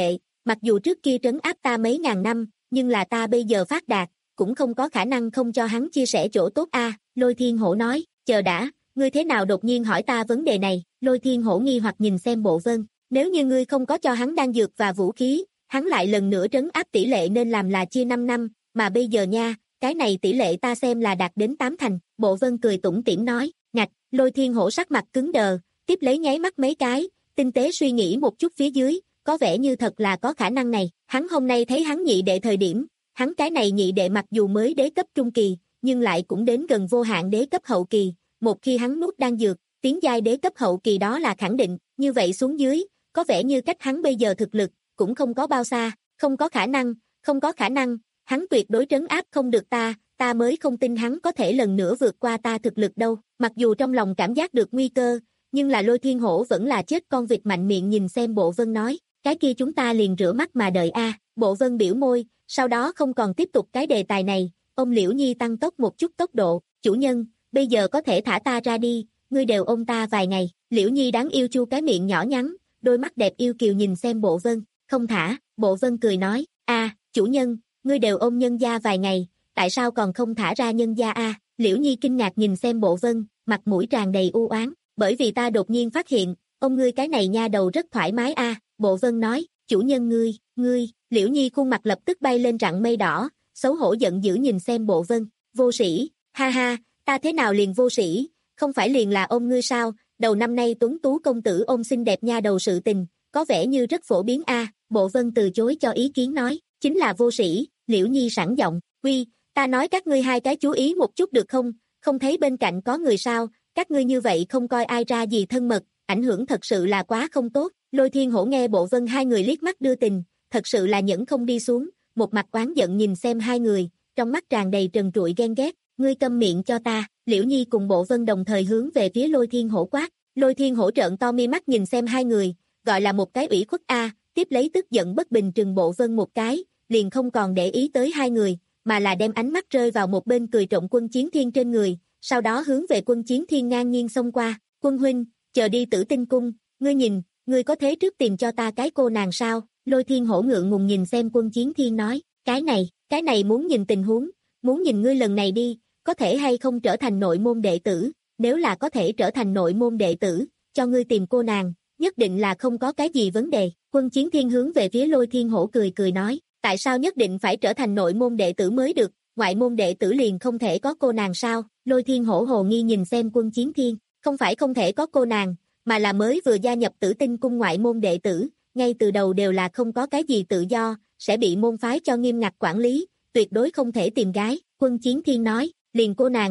Mặc dù trước kia trấn áp ta mấy ngàn năm, nhưng là ta bây giờ phát đạt, cũng không có khả năng không cho hắn chia sẻ chỗ tốt a. Lôi Thiên Hổ nói, chờ đã, ngươi thế nào đột nhiên hỏi ta vấn đề này? Lôi Thiên Hổ nghi hoặc nhìn xem Bộ Vân, nếu như ngươi không có cho hắn đan dược và vũ khí, hắn lại lần nữa trấn áp tỷ lệ nên làm là chia năm năm, mà bây giờ nha, cái này tỷ lệ ta xem là đạt đến tám thành. Bộ Vân cười tủm tỉm nói, ngạch. Lôi Thiên Hổ sắc mặt cứng đờ, tiếp lấy nháy mắt mấy cái, tinh tế suy nghĩ một chút phía dưới, có vẻ như thật là có khả năng này. Hắn hôm nay thấy hắn nhị đệ thời điểm, hắn cái này nhị đệ mặc dù mới đế cấp trung kỳ, nhưng lại cũng đến gần vô hạn đế cấp hậu kỳ, một khi hắn nuốt đan dược, tiến giai đế cấp hậu kỳ đó là khẳng định, như vậy xuống dưới, có vẻ như cách hắn bây giờ thực lực, cũng không có bao xa, không có khả năng, không có khả năng, hắn tuyệt đối trấn áp không được ta, ta mới không tin hắn có thể lần nữa vượt qua ta thực lực đâu. Mặc dù trong lòng cảm giác được nguy cơ, nhưng là Lôi Thiên Hổ vẫn là chết con vịt mạnh miệng nhìn xem Bộ Vân nói, cái kia chúng ta liền rửa mắt mà đợi a. Bộ Vân biểu môi, sau đó không còn tiếp tục cái đề tài này, ông Liễu Nhi tăng tốc một chút tốc độ, chủ nhân, bây giờ có thể thả ta ra đi, ngươi đều ôm ta vài ngày. Liễu Nhi đáng yêu chu cái miệng nhỏ nhắn, đôi mắt đẹp yêu kiều nhìn xem Bộ Vân, không thả. Bộ Vân cười nói, a, chủ nhân, ngươi đều ôm nhân gia vài ngày, tại sao còn không thả ra nhân gia a? Liễu Nhi kinh ngạc nhìn xem Bộ Vân, mặt mũi tràn đầy u oán, bởi vì ta đột nhiên phát hiện, ông ngươi cái này nha đầu rất thoải mái a. Bộ Vân nói, chủ nhân ngươi, ngươi. Liễu Nhi khuôn mặt lập tức bay lên rặng mây đỏ, xấu hổ giận dữ nhìn xem Bộ Vân, vô sĩ, ha ha, ta thế nào liền vô sĩ, không phải liền là ôm ngươi sao? Đầu năm nay tuấn tú công tử ôm xinh đẹp nha đầu sự tình, có vẻ như rất phổ biến a. Bộ Vân từ chối cho ý kiến nói, chính là vô sĩ. Liễu Nhi sẵn giọng, uy, ta nói các ngươi hai cái chú ý một chút được không, không thấy bên cạnh có người sao, các ngươi như vậy không coi ai ra gì thân mật, ảnh hưởng thật sự là quá không tốt. Lôi Thiên Hổ nghe Bộ Vân hai người liếc mắt đưa tình, thật sự là nhẫn không đi xuống, một mặt oán giận nhìn xem hai người, trong mắt tràn đầy trần trụi ghen ghét, ngươi câm miệng cho ta. Liễu Nhi cùng Bộ Vân đồng thời hướng về phía Lôi Thiên Hổ quát. Lôi Thiên Hổ trợn to mi mắt nhìn xem hai người, gọi là một cái ủy khuất a, tiếp lấy tức giận bất bình trừng Bộ Vân một cái, liền không còn để ý tới hai người, mà là đem ánh mắt rơi vào một bên cười trộm Quân Chiến Thiên trên người, sau đó hướng về Quân Chiến Thiên ngang nhiên xông qua. Quân huynh, chờ đi Tử Tinh cung, ngươi nhìn, ngươi có thế trước tìm cho ta cái cô nàng sao? Lôi Thiên Hổ ngượng ngùng nhìn xem Quân Chiến Thiên nói, cái này, cái này muốn nhìn tình huống, muốn nhìn ngươi lần này đi, có thể hay không trở thành nội môn đệ tử, nếu là có thể trở thành nội môn đệ tử, cho ngươi tìm cô nàng, nhất định là không có cái gì vấn đề. Quân Chiến Thiên hướng về phía Lôi Thiên Hổ cười cười nói, tại sao nhất định phải trở thành nội môn đệ tử mới được, ngoại môn đệ tử liền không thể có cô nàng sao? Lôi Thiên Hổ hồ nghi nhìn xem Quân Chiến Thiên, không phải không thể có cô nàng, mà là mới vừa gia nhập Tử Tinh cung ngoại môn đệ tử, ngay từ đầu đều là không có cái gì tự do, sẽ bị môn phái cho nghiêm ngặt quản lý, tuyệt đối không thể tìm gái. Quân Chiến Thiên nói, liền cô nàng.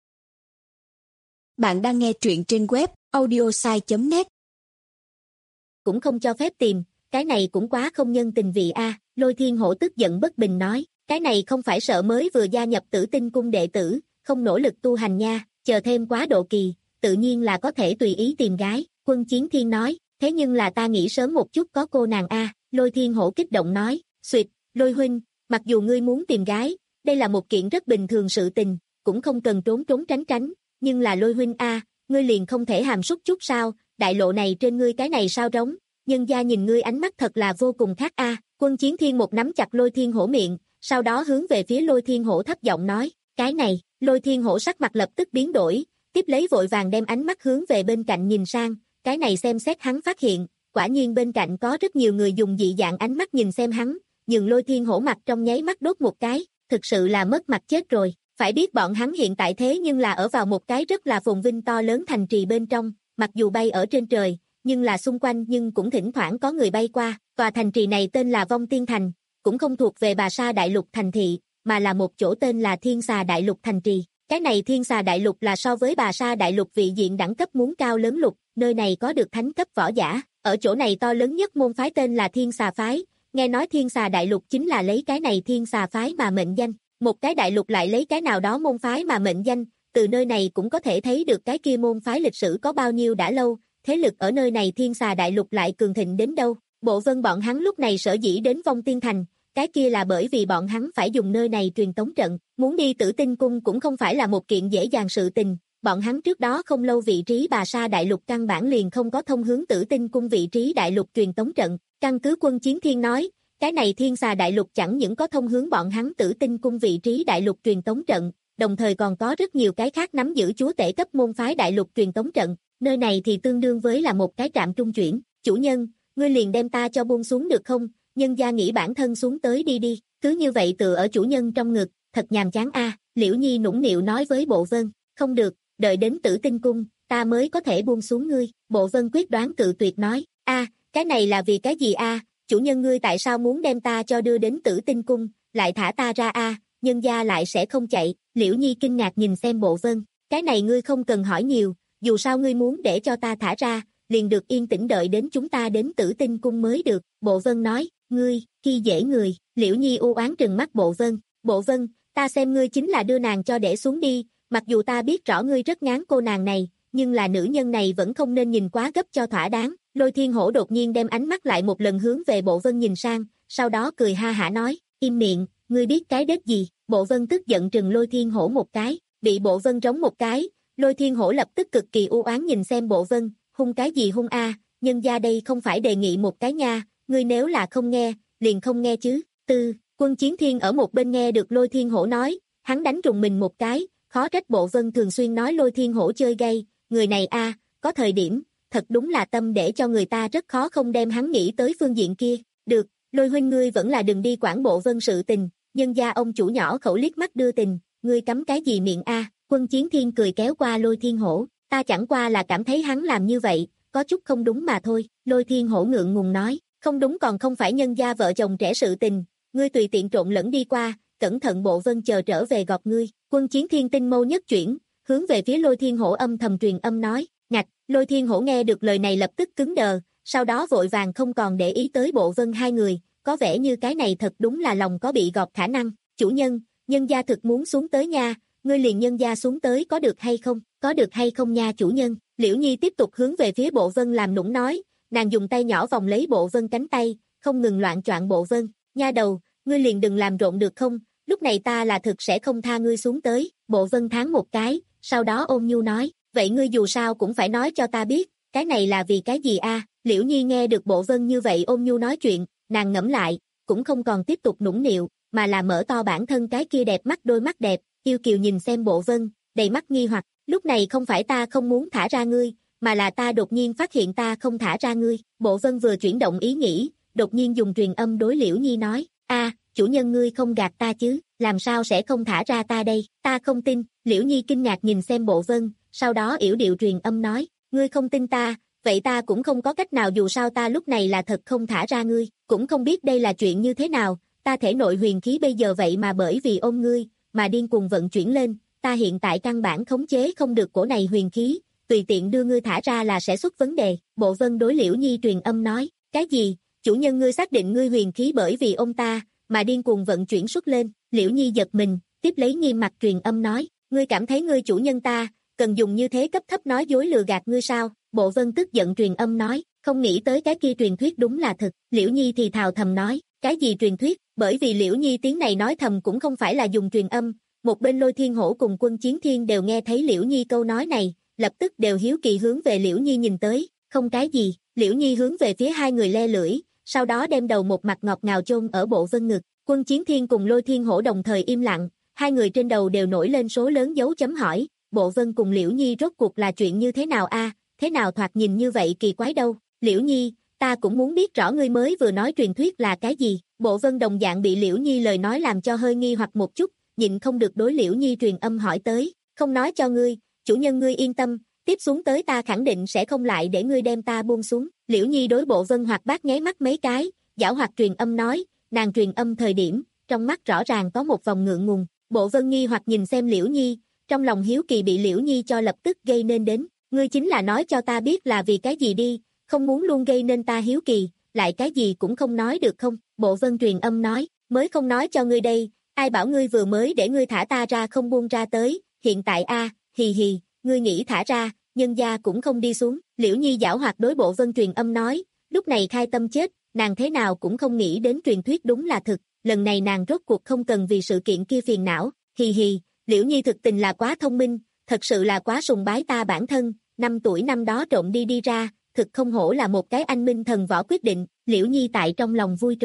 Bạn đang nghe truyện trên web audiosai chấm net. Cũng không cho phép tìm, cái này cũng quá không nhân tình vị a. Lôi Thiên Hổ tức giận bất bình nói, cái này không phải sợ mới vừa gia nhập Tử Tinh cung đệ tử, không nỗ lực tu hành nha, chờ thêm quá độ kỳ, tự nhiên là có thể tùy ý tìm gái. Quân Chiến Thiên nói, thế nhưng là ta nghĩ sớm một chút có cô nàng a. Lôi Thiên Hổ kích động nói, xuyệt, Lôi huynh, mặc dù ngươi muốn tìm gái, đây là một kiện rất bình thường sự tình, cũng không cần trốn trốn tránh tránh, nhưng là Lôi huynh a, ngươi liền không thể hàm súc chút sao? Đại lộ này trên ngươi cái này sao trống, nhân gia nhìn ngươi ánh mắt thật là vô cùng khác a. Quân Chiến Thiên một nắm chặt Lôi Thiên Hổ miệng, sau đó hướng về phía Lôi Thiên Hổ thấp giọng nói, cái này. Lôi Thiên Hổ sắc mặt lập tức biến đổi, tiếp lấy vội vàng đem ánh mắt hướng về bên cạnh nhìn sang, cái này xem xét hắn phát hiện, quả nhiên bên cạnh có rất nhiều người dùng dị dạng ánh mắt nhìn xem hắn, nhưng Lôi Thiên Hổ mặt trong nháy mắt đốt một cái, thực sự là mất mặt chết rồi. Phải biết bọn hắn hiện tại thế nhưng là ở vào một cái rất là phồn vinh to lớn thành trì bên trong, mặc dù bay ở trên trời, nhưng là xung quanh nhưng cũng thỉnh thoảng có người bay qua. Tòa thành trì này tên là Vong Tiên Thành, cũng không thuộc về Bà Sa Đại Lục thành thị, mà là một chỗ tên là Thiên Xà Đại Lục thành trì. Cái này Thiên Xà Đại Lục là so với Bà Sa Đại Lục vị diện đẳng cấp muốn cao lớn lục, nơi này có được thánh cấp võ giả. Ở chỗ này to lớn nhất môn phái tên là Thiên Xà phái, nghe nói Thiên Xà Đại Lục chính là lấy cái này Thiên Xà phái mà mệnh danh. Một cái đại lục lại lấy cái nào đó môn phái mà mệnh danh, từ nơi này cũng có thể thấy được cái kia môn phái lịch sử có bao nhiêu đã lâu, thế lực ở nơi này Thiên Xà Đại Lục lại cường thịnh đến đâu. Bộ Vân bọn hắn lúc này sở dĩ đến Vong Tiên Thành, cái kia là bởi vì bọn hắn phải dùng nơi này truyền tống trận, muốn đi Tử Tinh cung cũng không phải là một kiện dễ dàng sự tình, bọn hắn trước đó không lâu vị trí Bà Sa Đại Lục căn bản liền không có thông hướng Tử Tinh cung vị trí đại lục truyền tống trận, căn cứ Quân Chiến Thiên nói, Cái này Thiên Xà Đại Lục chẳng những có thông hướng bọn hắn Tử Tinh Cung vị trí đại lục truyền tống trận, đồng thời còn có rất nhiều cái khác nắm giữ chúa tể cấp môn phái đại lục truyền tống trận, nơi này thì tương đương với là một cái trạm trung chuyển. Chủ nhân, ngươi liền đem ta cho buông xuống được không? Nhân gia nghĩ bản thân xuống tới đi đi, cứ như vậy tựa ở chủ nhân trong ngực, thật nhàm chán a. Liễu Nhi nũng nịu nói với Bộ Vân, không được, đợi đến Tử Tinh Cung, ta mới có thể buông xuống ngươi. Bộ Vân quyết đoán cự tuyệt nói, a, cái này là vì cái gì a? Chủ nhân ngươi tại sao muốn đem ta cho đưa đến Tử Tinh Cung, lại thả ta ra a? Nhân gia lại sẽ không chạy. Liễu Nhi kinh ngạc nhìn xem Bộ Vân, cái này ngươi không cần hỏi nhiều, dù sao ngươi muốn để cho ta thả ra, liền được yên tĩnh đợi đến chúng ta đến Tử Tinh Cung mới được. Bộ Vân nói, ngươi, khi dễ người. Liễu Nhi u oán trừng mắt Bộ Vân, Bộ Vân, ta xem ngươi chính là đưa nàng cho để xuống đi, mặc dù ta biết rõ ngươi rất ngán cô nàng này, nhưng là nữ nhân này vẫn không nên nhìn quá gấp cho thỏa đáng. Lôi Thiên Hổ đột nhiên đem ánh mắt lại một lần hướng về Bộ Vân nhìn sang, sau đó cười ha hả nói, im miệng, ngươi biết cái đết gì? Bộ Vân tức giận trừng Lôi Thiên Hổ một cái, bị Bộ Vân trống một cái, Lôi Thiên Hổ lập tức cực kỳ u oán nhìn xem Bộ Vân, hung cái gì hung a, nhân gia đây không phải đề nghị một cái nha, ngươi nếu là không nghe, liền không nghe chứ. Tư, Quân Chiến Thiên ở một bên nghe được Lôi Thiên Hổ nói, hắn đánh trùng mình một cái, khó trách Bộ Vân thường xuyên nói Lôi Thiên Hổ chơi gay, người này a, có thời điểm, thật đúng là tâm để cho người ta rất khó không đem hắn nghĩ tới phương diện kia. Được, Lôi huynh ngươi vẫn là đừng đi quản Bộ Vân sự tình, nhân gia ông chủ nhỏ khẩu liếc mắt đưa tình, ngươi cấm cái gì miệng a? Quân Chiến Thiên cười kéo qua Lôi Thiên Hổ, ta chẳng qua là cảm thấy hắn làm như vậy, có chút không đúng mà thôi. Lôi Thiên Hổ ngượng ngùng nói, không đúng còn không phải nhân gia vợ chồng trẻ sự tình, ngươi tùy tiện trộn lẫn đi qua, cẩn thận Bộ Vân chờ trở về gọt ngươi. Quân Chiến Thiên tinh mâu nhất chuyển, hướng về phía Lôi Thiên Hổ âm thầm truyền âm nói, ngạch. Lôi Thiên Hổ nghe được lời này lập tức cứng đờ, sau đó vội vàng không còn để ý tới Bộ Vân hai người, có vẻ như cái này thật đúng là lòng có bị gọt khả năng. Chủ nhân, nhân gia thực muốn xuống tới nha, ngươi liền nhân gia xuống tới có được hay không, có được hay không nha chủ nhân. Liễu Nhi tiếp tục hướng về phía Bộ Vân làm nũng nói, nàng dùng tay nhỏ vòng lấy Bộ Vân cánh tay, không ngừng loạn choạng Bộ Vân, nha đầu, ngươi liền đừng làm rộn được không, lúc này ta là thực sẽ không tha ngươi xuống tới. Bộ Vân thán một cái, sau đó ôn nhu nói, vậy ngươi dù sao cũng phải nói cho ta biết, cái này là vì cái gì a? Liễu Nhi nghe được Bộ Vân như vậy ôn nhu nói chuyện, nàng ngẫm lại, cũng không còn tiếp tục nũng nịu, mà là mở to bản thân cái kia đẹp mắt đôi mắt đẹp, yêu kiều nhìn xem Bộ Vân, đầy mắt nghi hoặc, lúc này không phải ta không muốn thả ra ngươi, mà là ta đột nhiên phát hiện ta không thả ra ngươi. Bộ Vân vừa chuyển động ý nghĩ, đột nhiên dùng truyền âm đối Liễu Nhi nói, a, chủ nhân ngươi không gạt ta chứ, làm sao sẽ không thả ra ta đây, ta không tin. Liễu Nhi kinh ngạc nhìn xem Bộ Vân, sau đó yểu điệu truyền âm nói, ngươi không tin ta, vậy ta cũng không có cách nào, dù sao ta lúc này là thật không thả ra ngươi, cũng không biết đây là chuyện như thế nào, ta thể nội huyền khí bây giờ vậy mà bởi vì ôm ngươi, mà điên cuồng vận chuyển lên, ta hiện tại căn bản khống chế không được cổ này huyền khí, tùy tiện đưa ngươi thả ra là sẽ xuất vấn đề. Bộ Vân đối Liễu Nhi truyền âm nói, cái gì, chủ nhân ngươi xác định ngươi huyền khí bởi vì ôm ta, mà điên cuồng vận chuyển xuất lên. Liễu Nhi giật mình, tiếp lấy nghiêm mặt truyền âm nói, ngươi cảm thấy ngươi chủ nhân ta, cần dùng như thế cấp thấp nói dối lừa gạt ngươi sao? Bộ Vân tức giận truyền âm nói, không nghĩ tới cái kia truyền thuyết đúng là thật. Liễu Nhi thì thào thầm nói, cái gì truyền thuyết? Bởi vì Liễu Nhi tiếng này nói thầm cũng không phải là dùng truyền âm, một bên Lôi Thiên Hổ cùng Quân Chiến Thiên đều nghe thấy Liễu Nhi câu nói này, lập tức đều hiếu kỳ hướng về Liễu Nhi nhìn tới, không cái gì. Liễu Nhi hướng về phía hai người le lưỡi, sau đó đem đầu một mặt ngọt ngào chôn ở Bộ Vân ngực. Quân Chiến Thiên cùng Lôi Thiên Hổ đồng thời im lặng, hai người trên đầu đều nổi lên số lớn dấu chấm hỏi, Bộ Vân cùng Liễu Nhi rốt cuộc là chuyện như thế nào a? Thế nào thoạt nhìn như vậy kỳ quái đâu? Liễu Nhi, ta cũng muốn biết rõ ngươi mới vừa nói truyền thuyết là cái gì. Bộ Vân đồng dạng bị Liễu Nhi lời nói làm cho hơi nghi hoặc một chút, nhịn không được đối Liễu Nhi truyền âm hỏi tới, không nói cho ngươi, chủ nhân ngươi yên tâm, tiếp xuống tới ta khẳng định sẽ không lại để ngươi đem ta buông xuống. Liễu Nhi đối Bộ Vân hoạt bát nháy mắt mấy cái, giảo hoạt truyền âm nói, nàng truyền âm thời điểm, trong mắt rõ ràng có một vòng ngượng ngùng. Bộ Vân nghi hoặc nhìn xem Liễu Nhi, trong lòng hiếu kỳ bị Liễu Nhi cho lập tức gây nên đến, ngươi chính là nói cho ta biết là vì cái gì đi, không muốn luôn gây nên ta hiếu kỳ, lại cái gì cũng không nói được không? Bộ Vân truyền âm nói, mới không nói cho ngươi đây, ai bảo ngươi vừa mới để ngươi thả ta ra không buông ra tới, hiện tại a, hì hì, ngươi nghĩ thả ra, nhân gia cũng không đi xuống. Liễu Nhi giảo hoạt đối Bộ Vân truyền âm nói, lúc này khai tâm chết, nàng thế nào cũng không nghĩ đến truyền thuyết đúng là thực, lần này nàng rốt cuộc không cần vì sự kiện kia phiền não, hì hì, Liễu Nhi thực tình là quá thông minh, thật sự là quá sùng bái ta bản thân, năm tuổi năm đó trộn đi đi ra, thực không hổ là một cái anh minh thần võ quyết định. Liễu Nhi tại trong lòng vui trộn,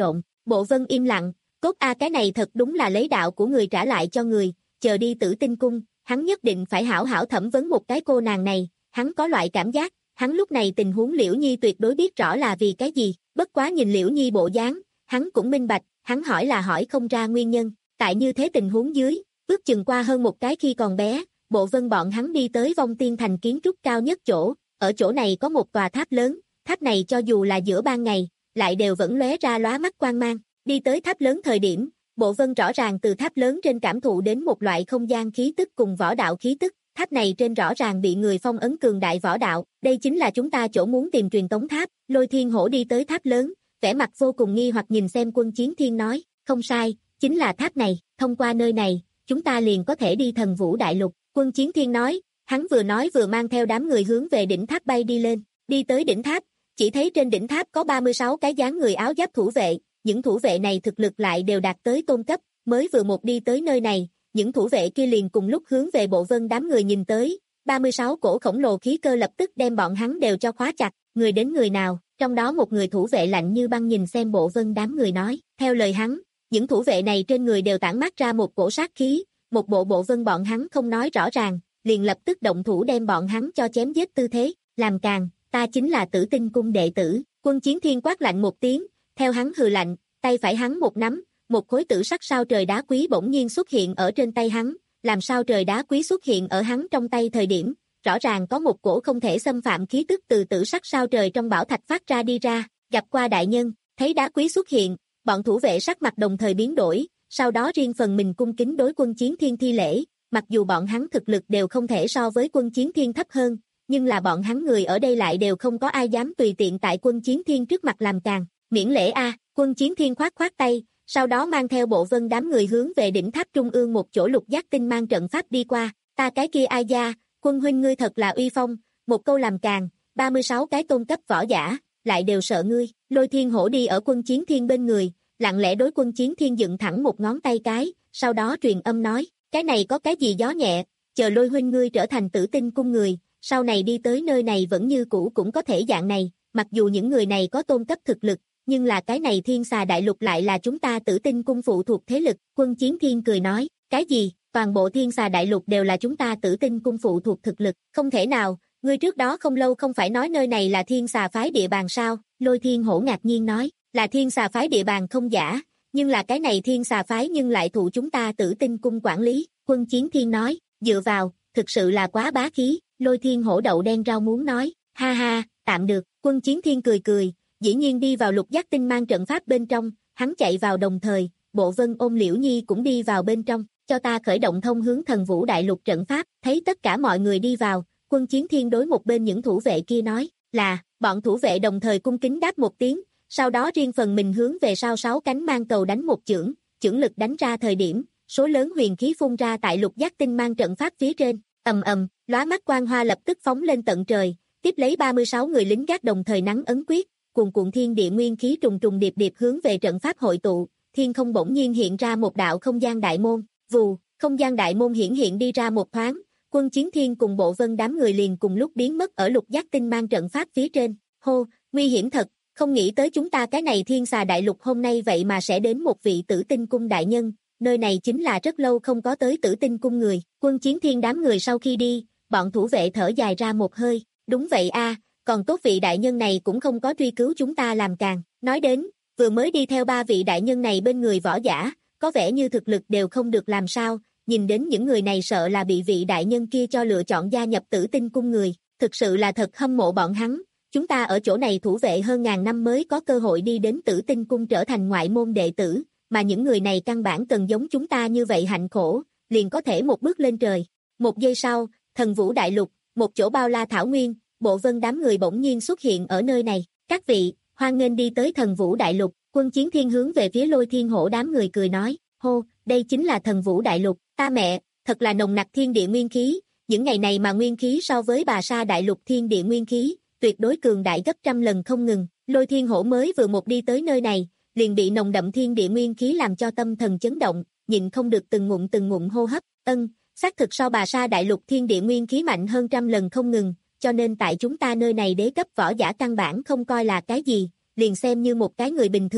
Bộ Vân im lặng, cốt a cái này thật đúng là lấy đạo của người trả lại cho người, chờ đi Tử Tinh cung, hắn nhất định phải hảo hảo thẩm vấn một cái cô nàng này, hắn có loại cảm giác, hắn lúc này tình huống Liễu Nhi tuyệt đối biết rõ là vì cái gì, bất quá nhìn Liễu Nhi bộ dáng, hắn cũng minh bạch, hắn hỏi là hỏi không ra nguyên nhân, tại như thế tình huống dưới, ước chừng qua hơn một cái khi còn bé, Bộ Vân bọn hắn đi tới Vong Tiên Thành kiến trúc cao nhất chỗ, ở chỗ này có một tòa tháp lớn, tháp này cho dù là giữa ban ngày, lại đều vẫn lóe ra lóa mắt quang mang, đi tới tháp lớn thời điểm, Bộ Vân rõ ràng từ tháp lớn trên cảm thụ đến một loại không gian khí tức cùng võ đạo khí tức, tháp này trên rõ ràng bị người phong ấn cường đại võ đạo, đây chính là chúng ta chỗ muốn tìm truyền tống tháp, Lôi Thiên Hổ đi tới tháp lớn, vẻ mặt vô cùng nghi hoặc nhìn xem Quân Chiến Thiên nói, không sai, chính là tháp này, thông qua nơi này, chúng ta liền có thể đi Thần Vũ Đại Lục, Quân Chiến Thiên nói, hắn vừa nói vừa mang theo đám người hướng về đỉnh tháp bay đi lên, đi tới đỉnh tháp, chỉ thấy trên đỉnh tháp có ba mươi sáu cái dáng người áo giáp thủ vệ, những thủ vệ này thực lực lại đều đạt tới tôn cấp, mới vừa một đi tới nơi này, những thủ vệ kia liền cùng lúc hướng về Bộ Vân đám người nhìn tới, ba mươi sáu cổ khổng lồ khí cơ lập tức đem bọn hắn đều cho khóa chặt, người đến người nào, trong đó một người thủ vệ lạnh như băng nhìn xem Bộ Vân đám người nói, theo lời hắn, những thủ vệ này trên người đều tản mát ra một cổ sát khí, một bộ Bộ Vân bọn hắn không nói rõ ràng, liền lập tức động thủ đem bọn hắn cho chém giết tư thế, làm càn, ta chính là Tử Tinh cung đệ tử, Quân Chiến Thiên quát lạnh một tiếng, theo hắn hừ lạnh, tay phải hắn một nắm, một khối tử sắc sao trời đá quý bỗng nhiên xuất hiện ở trên tay hắn, làm sao trời đá quý xuất hiện ở hắn trong tay thời điểm, rõ ràng có một cổ không thể xâm phạm khí tức từ tử sắc sao trời trong bảo thạch phát ra đi ra, gặp qua đại nhân, thấy đá quý xuất hiện, bọn thủ vệ sắc mặt đồng thời biến đổi, sau đó riêng phần mình cung kính đối Quân Chiến Thiên thi lễ, mặc dù bọn hắn thực lực đều không thể so với Quân Chiến Thiên thấp hơn, nhưng là bọn hắn người ở đây lại đều không có ai dám tùy tiện tại Quân Chiến Thiên trước mặt làm càn, miễn lễ a, Quân Chiến Thiên khoát khoát tay, sau đó mang theo Bộ Vân đám người hướng về đỉnh tháp trung ương một chỗ lục giác tinh mang trận pháp đi qua, ta cái kia ai gia, Quân huynh ngươi thật là uy phong, một câu làm càn, ba mươi sáu cái tôn cấp võ giả, lại đều sợ ngươi, Lôi Thiên Hổ đi ở Quân Chiến Thiên bên người, lặng lẽ đối Quân Chiến Thiên dựng thẳng một ngón tay cái, sau đó truyền âm nói, cái này có cái gì gió nhẹ, chờ Lôi huynh ngươi trở thành Tử Tinh cung người, sau này đi tới nơi này vẫn như cũ cũng có thể dạng này, mặc dù những người này có tôn cấp thực lực, nhưng là cái này Thiên Xà Đại Lục lại là chúng ta Tử Tinh cung phụ thuộc thế lực, Quân Chiến Thiên cười nói, cái gì, toàn bộ Thiên Xà Đại Lục đều là chúng ta Tử Tinh cung phụ thuộc thực lực, không thể nào, ngươi trước đó không lâu không phải nói nơi này là Thiên Xà phái địa bàn sao, Lôi Thiên Hổ ngạc nhiên nói, là Thiên Xà phái địa bàn không giả, nhưng là cái này Thiên Xà phái nhưng lại thụ chúng ta Tử Tinh cung quản lý, Quân Chiến Thiên nói, dựa vào, thực sự là quá bá khí, Lôi Thiên Hổ đậu đen rau muốn nói, ha ha, tạm được, Quân Chiến Thiên cười cười, dĩ nhiên đi vào lục giác tinh mang trận pháp bên trong, hắn chạy vào đồng thời, Bộ Vân ôm Liễu Nhi cũng đi vào bên trong, cho ta khởi động thông hướng Thần Vũ Đại Lục trận pháp, thấy tất cả mọi người đi vào, Quân Chiến Thiên đối một bên những thủ vệ kia nói, là, bọn thủ vệ đồng thời cung kính đáp một tiếng, sau đó riêng phần mình hướng về sau sáu cánh mang cầu đánh một chưởng, chưởng lực đánh ra thời điểm, số lớn huyền khí phun ra tại lục giác tinh mang trận pháp phía trên, ầm ầm, lóa mắt quang hoa lập tức phóng lên tận trời, tiếp lấy ba mươi sáu người lính gác đồng thời nắng ấn quyết, cuồn cuộn thiên địa nguyên khí trùng trùng điệp điệp hướng về trận pháp hội tụ, thiên không bỗng nhiên hiện ra một đạo không gian đại môn, vù, không gian đại môn hiển hiện đi ra một thoáng, Quân Chiến Thiên cùng Bộ Vân đám người liền cùng lúc biến mất ở lục giác tinh mang trận pháp phía trên, hô, nguy hiểm thật, không nghĩ tới chúng ta cái này Thiên Xà Đại Lục hôm nay vậy mà sẽ đến một vị Tử Tinh cung đại nhân, nơi này chính là rất lâu không có tới Tử Tinh cung người, Quân Chiến Thiên đám người sau khi đi, bọn thủ vệ thở dài ra một hơi, đúng vậy a, còn tốt vị đại nhân này cũng không có truy cứu chúng ta làm càn, nói đến, vừa mới đi theo ba vị đại nhân này bên người võ giả, có vẻ như thực lực đều không được làm sao, nhìn đến những người này sợ là bị vị đại nhân kia cho lựa chọn gia nhập Tử Tinh cung người, thực sự là thật hâm mộ bọn hắn, chúng ta ở chỗ này thủ vệ hơn ngàn năm mới có cơ hội đi đến Tử Tinh cung trở thành ngoại môn đệ tử, mà những người này căn bản cần giống chúng ta như vậy hạnh khổ, liền có thể một bước lên trời. Một giây sau, Thần Vũ Đại Lục, một chỗ bao la thảo nguyên, Bộ Vân đám người bỗng nhiên xuất hiện ở nơi này, các vị, hoan nghênh đi tới Thần Vũ Đại Lục, Quân Chiến Thiên hướng về phía Lôi Thiên Hổ đám người cười nói, hô, đây chính là Thần Vũ Đại Lục, ta mẹ, thật là nồng nặc thiên địa nguyên khí, những ngày này mà nguyên khí so với Bà Sa Đại Lục thiên địa nguyên khí, tuyệt đối cường đại gấp trăm lần không ngừng, Lôi Thiên Hổ mới vừa một đi tới nơi này, liền bị nồng đậm thiên địa nguyên khí làm cho tâm thần chấn động, nhịn không được từng ngụm từng ngụm hô hấp, ân, xác thực so Bà Sa Đại Lục thiên địa nguyên khí mạnh hơn trăm lần không ngừng, cho nên tại chúng ta nơi này đế cấp võ giả căn bản không coi là cái gì, liền xem như một cái người bình thường,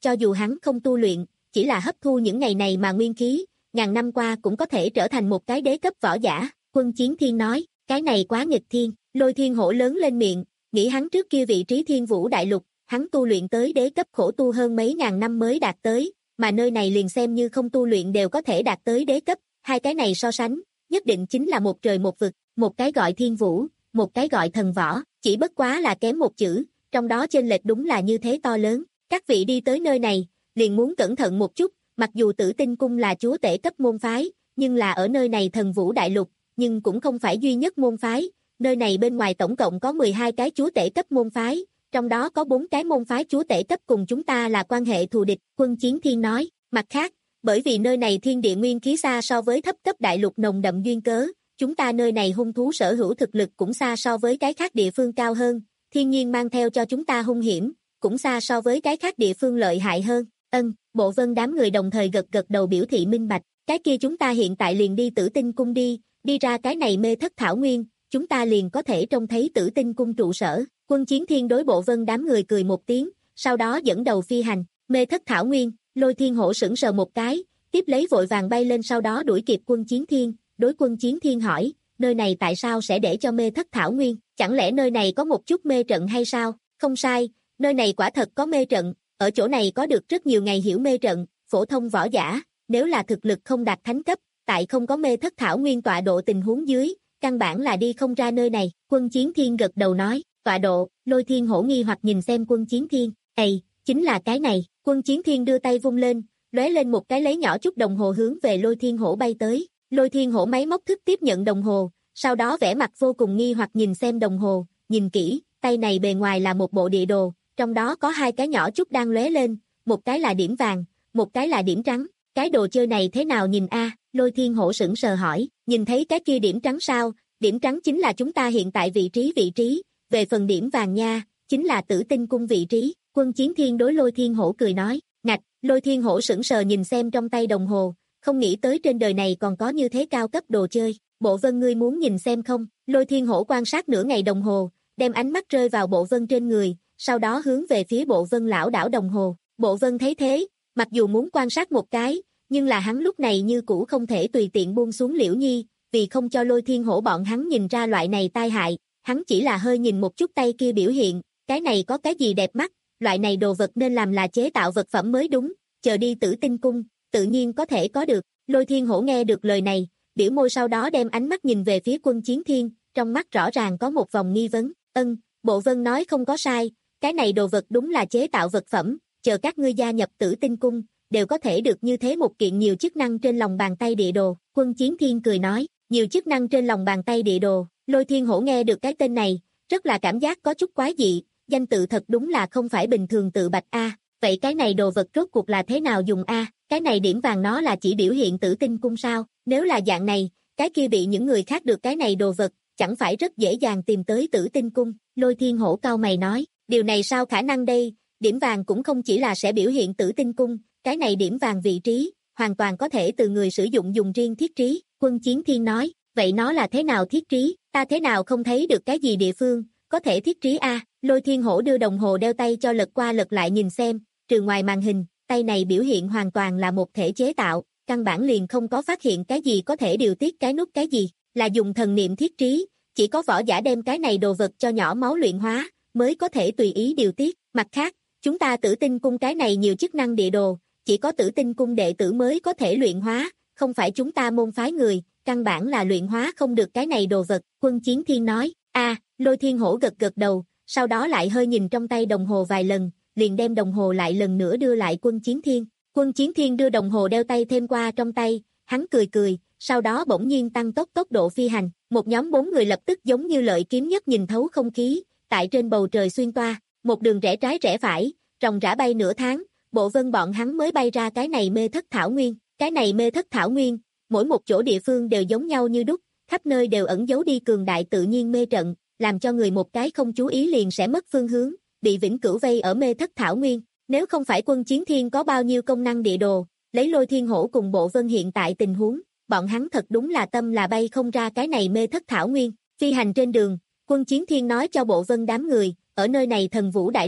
cho dù hắn không tu luyện, chỉ là hấp thu những ngày này mà nguyên khí, ngàn năm qua cũng có thể trở thành một cái đế cấp võ giả. Quân Chiến Thiên nói, cái này quá nghịch thiên. Lôi Thiên Hổ lớn lên miệng, nghĩ hắn trước kia vị trí Thiên Vũ Đại Lục, hắn tu luyện tới đế cấp khổ tu hơn mấy ngàn năm mới đạt tới, mà nơi này liền xem như không tu luyện đều có thể đạt tới đế cấp, hai cái này so sánh, nhất định chính là một trời một vực, một cái gọi Thiên Vũ, một cái gọi thần võ, chỉ bất quá là kém một chữ, trong đó chênh lệch đúng là như thế to lớn. Các vị đi tới nơi này, liền muốn cẩn thận một chút, mặc dù Tử Tinh Cung là chúa tể cấp môn phái, nhưng là ở nơi này Thần Vũ Đại Lục, nhưng cũng không phải duy nhất môn phái, nơi này bên ngoài tổng cộng có mười hai cái chúa tể cấp môn phái, trong đó có bốn cái môn phái chúa tể cấp cùng chúng ta là quan hệ thù địch. Quân Chiến Thiên nói, mặt khác, bởi vì nơi này thiên địa nguyên khí xa so với thấp cấp đại lục nồng đậm duyên cớ, chúng ta nơi này hung thú sở hữu thực lực cũng xa so với cái khác địa phương cao hơn, thiên nhiên mang theo cho chúng ta hung hiểm, cũng xa so với cái khác địa phương lợi hại hơn. Ân, Bộ Vân đám người đồng thời gật gật đầu biểu thị minh bạch, cái kia chúng ta hiện tại liền đi Tử Tinh Cung đi, đi ra cái này mê thất thảo nguyên, chúng ta liền có thể trông thấy Tử Tinh Cung trụ sở. Quân Chiến Thiên đối Bộ Vân đám người cười một tiếng, sau đó dẫn đầu phi hành. Mê thất thảo nguyên, Lôi Thiên Hổ sững sờ một cái, tiếp lấy vội vàng bay lên, sau đó đuổi kịp Quân Chiến Thiên, đối Quân Chiến Thiên hỏi, nơi này tại sao sẽ để cho mê thất thảo nguyên, chẳng lẽ nơi này có một chút mê trận hay sao? Không sai, nơi này quả thật có mê trận, ở chỗ này có được rất nhiều ngày hiểu mê trận, phổ thông võ giả, nếu là thực lực không đạt thánh cấp, tại không có mê thất thảo nguyên tọa độ tình huống dưới, căn bản là đi không ra nơi này. Quân Chiến Thiên gật đầu nói, tọa độ. Lôi Thiên Hổ nghi hoặc nhìn xem Quân Chiến Thiên, ầy, chính là cái này. Quân Chiến Thiên đưa tay vung lên, lóe lên một cái lấy nhỏ chút đồng hồ hướng về Lôi Thiên Hổ bay tới. Lôi Thiên Hổ máy móc thức tiếp nhận đồng hồ, sau đó vẻ mặt vô cùng nghi hoặc nhìn xem đồng hồ, nhìn kỹ, tay này bề ngoài là một bộ địa đồ, trong đó có hai cái nhỏ chút đang lóe lên, một cái là điểm vàng, một cái là điểm trắng. Cái đồ chơi này thế nào nhìn a? Lôi Thiên Hổ sững sờ hỏi, nhìn thấy cái kia điểm trắng sao? Điểm trắng chính là chúng ta hiện tại vị trí vị trí, về phần điểm vàng nha, chính là Tử Tinh Cung vị trí. Quân Chiến Thiên đối Lôi Thiên Hổ cười nói, ngạch. Lôi Thiên Hổ sững sờ nhìn xem trong tay đồng hồ, không nghĩ tới trên đời này còn có như thế cao cấp đồ chơi. Bộ Vân ngươi muốn nhìn xem không? Lôi Thiên Hổ quan sát nửa ngày đồng hồ, đem ánh mắt rơi vào Bộ Vân trên người, sau đó hướng về phía Bộ Vân lão đảo đồng hồ. Bộ Vân thấy thế, mặc dù muốn quan sát một cái, nhưng là hắn lúc này như cũ không thể tùy tiện buông xuống Liễu Nhi, vì không cho Lôi Thiên Hổ bọn hắn nhìn ra loại này tai hại, hắn chỉ là hơi nhìn một chút tay kia biểu hiện, cái này có cái gì đẹp mắt, loại này đồ vật nên làm là chế tạo vật phẩm mới đúng, chờ đi Tử Tinh Cung, tự nhiên có thể có được. Lôi Thiên Hổ nghe được lời này, biểu môi sau đó đem ánh mắt nhìn về phía Quân Chiến Thiên, trong mắt rõ ràng có một vòng nghi vấn. Ân, Bộ Vân nói không có sai, cái này đồ vật đúng là chế tạo vật phẩm, chờ các ngươi gia nhập Tử Tinh Cung, đều có thể được như thế một kiện nhiều chức năng trên lòng bàn tay địa đồ. Quân Chiến Thiên cười nói, nhiều chức năng trên lòng bàn tay địa đồ. Lôi Thiên Hổ nghe được cái tên này, rất là cảm giác có chút quái dị, danh tự thật đúng là không phải bình thường tự bạch a. Vậy cái này đồ vật rốt cuộc là thế nào dùng a? Cái này điểm vàng nó là chỉ biểu hiện Tử Tinh Cung sao? Nếu là dạng này, cái kia bị những người khác được cái này đồ vật, chẳng phải rất dễ dàng tìm tới Tử Tinh Cung. Lôi Thiên Hổ cau mày nói, điều này sao khả năng đây? Điểm vàng cũng không chỉ là sẽ biểu hiện Tử Tinh Cung, cái này điểm vàng vị trí, hoàn toàn có thể từ người sử dụng dùng riêng thiết trí. Quân Chiến Thiên nói, vậy nó là thế nào thiết trí? Ta thế nào không thấy được cái gì địa phương có thể thiết trí a? Lôi Thiên Hổ đưa đồng hồ đeo tay cho lật qua lật lại nhìn xem, trừ ngoài màn hình, tay này biểu hiện hoàn toàn là một thể chế tạo, căn bản liền không có phát hiện cái gì có thể điều tiết cái nút cái gì, là dùng thần niệm thiết trí, chỉ có võ giả đem cái này đồ vật cho nhỏ máu luyện hóa, mới có thể tùy ý điều tiết. Mặt khác, chúng ta Tử Tinh Cung cái này nhiều chức năng địa đồ, chỉ có Tử Tinh Cung đệ tử mới có thể luyện hóa, không phải chúng ta môn phái người, căn bản là luyện hóa không được cái này đồ vật. Quân Chiến Thiên nói, a. Lôi Thiên Hổ gật gật đầu, sau đó lại hơi nhìn trong tay đồng hồ vài lần, liền đem đồng hồ lại lần nữa đưa lại Quân Chiến Thiên. Quân Chiến Thiên đưa đồng hồ đeo tay thêm qua trong tay, hắn cười cười, sau đó bỗng nhiên tăng tốc tốc độ phi hành, một nhóm bốn người lập tức giống như lợi kiếm nhất nhìn thấu không khí, tại trên bầu trời xuyên toa, một đường rẽ trái rẽ phải, ròng rã bay nửa tháng, Bộ Vân bọn hắn mới bay ra cái này mê thất thảo nguyên. Cái này mê thất thảo nguyên, mỗi một chỗ địa phương đều giống nhau như đúc, khắp nơi đều ẩn giấu đi cường đại tự nhiên mê trận, làm cho người một cái không chú ý liền sẽ mất phương hướng, bị vĩnh cửu vây ở mê thất thảo nguyên. Nếu không phải Quân Chiến Thiên có bao nhiêu công năng địa đồ, lấy Lôi Thiên Hổ cùng Bộ Vân hiện tại tình huống, bọn hắn thật đúng là tâm là bay không ra cái này mê thất thảo nguyên. Phi hành trên đường, Quân Chiến Thiên nói cho Bộ Vân đám người, ở nơi này Thần Vũ Đại Lục,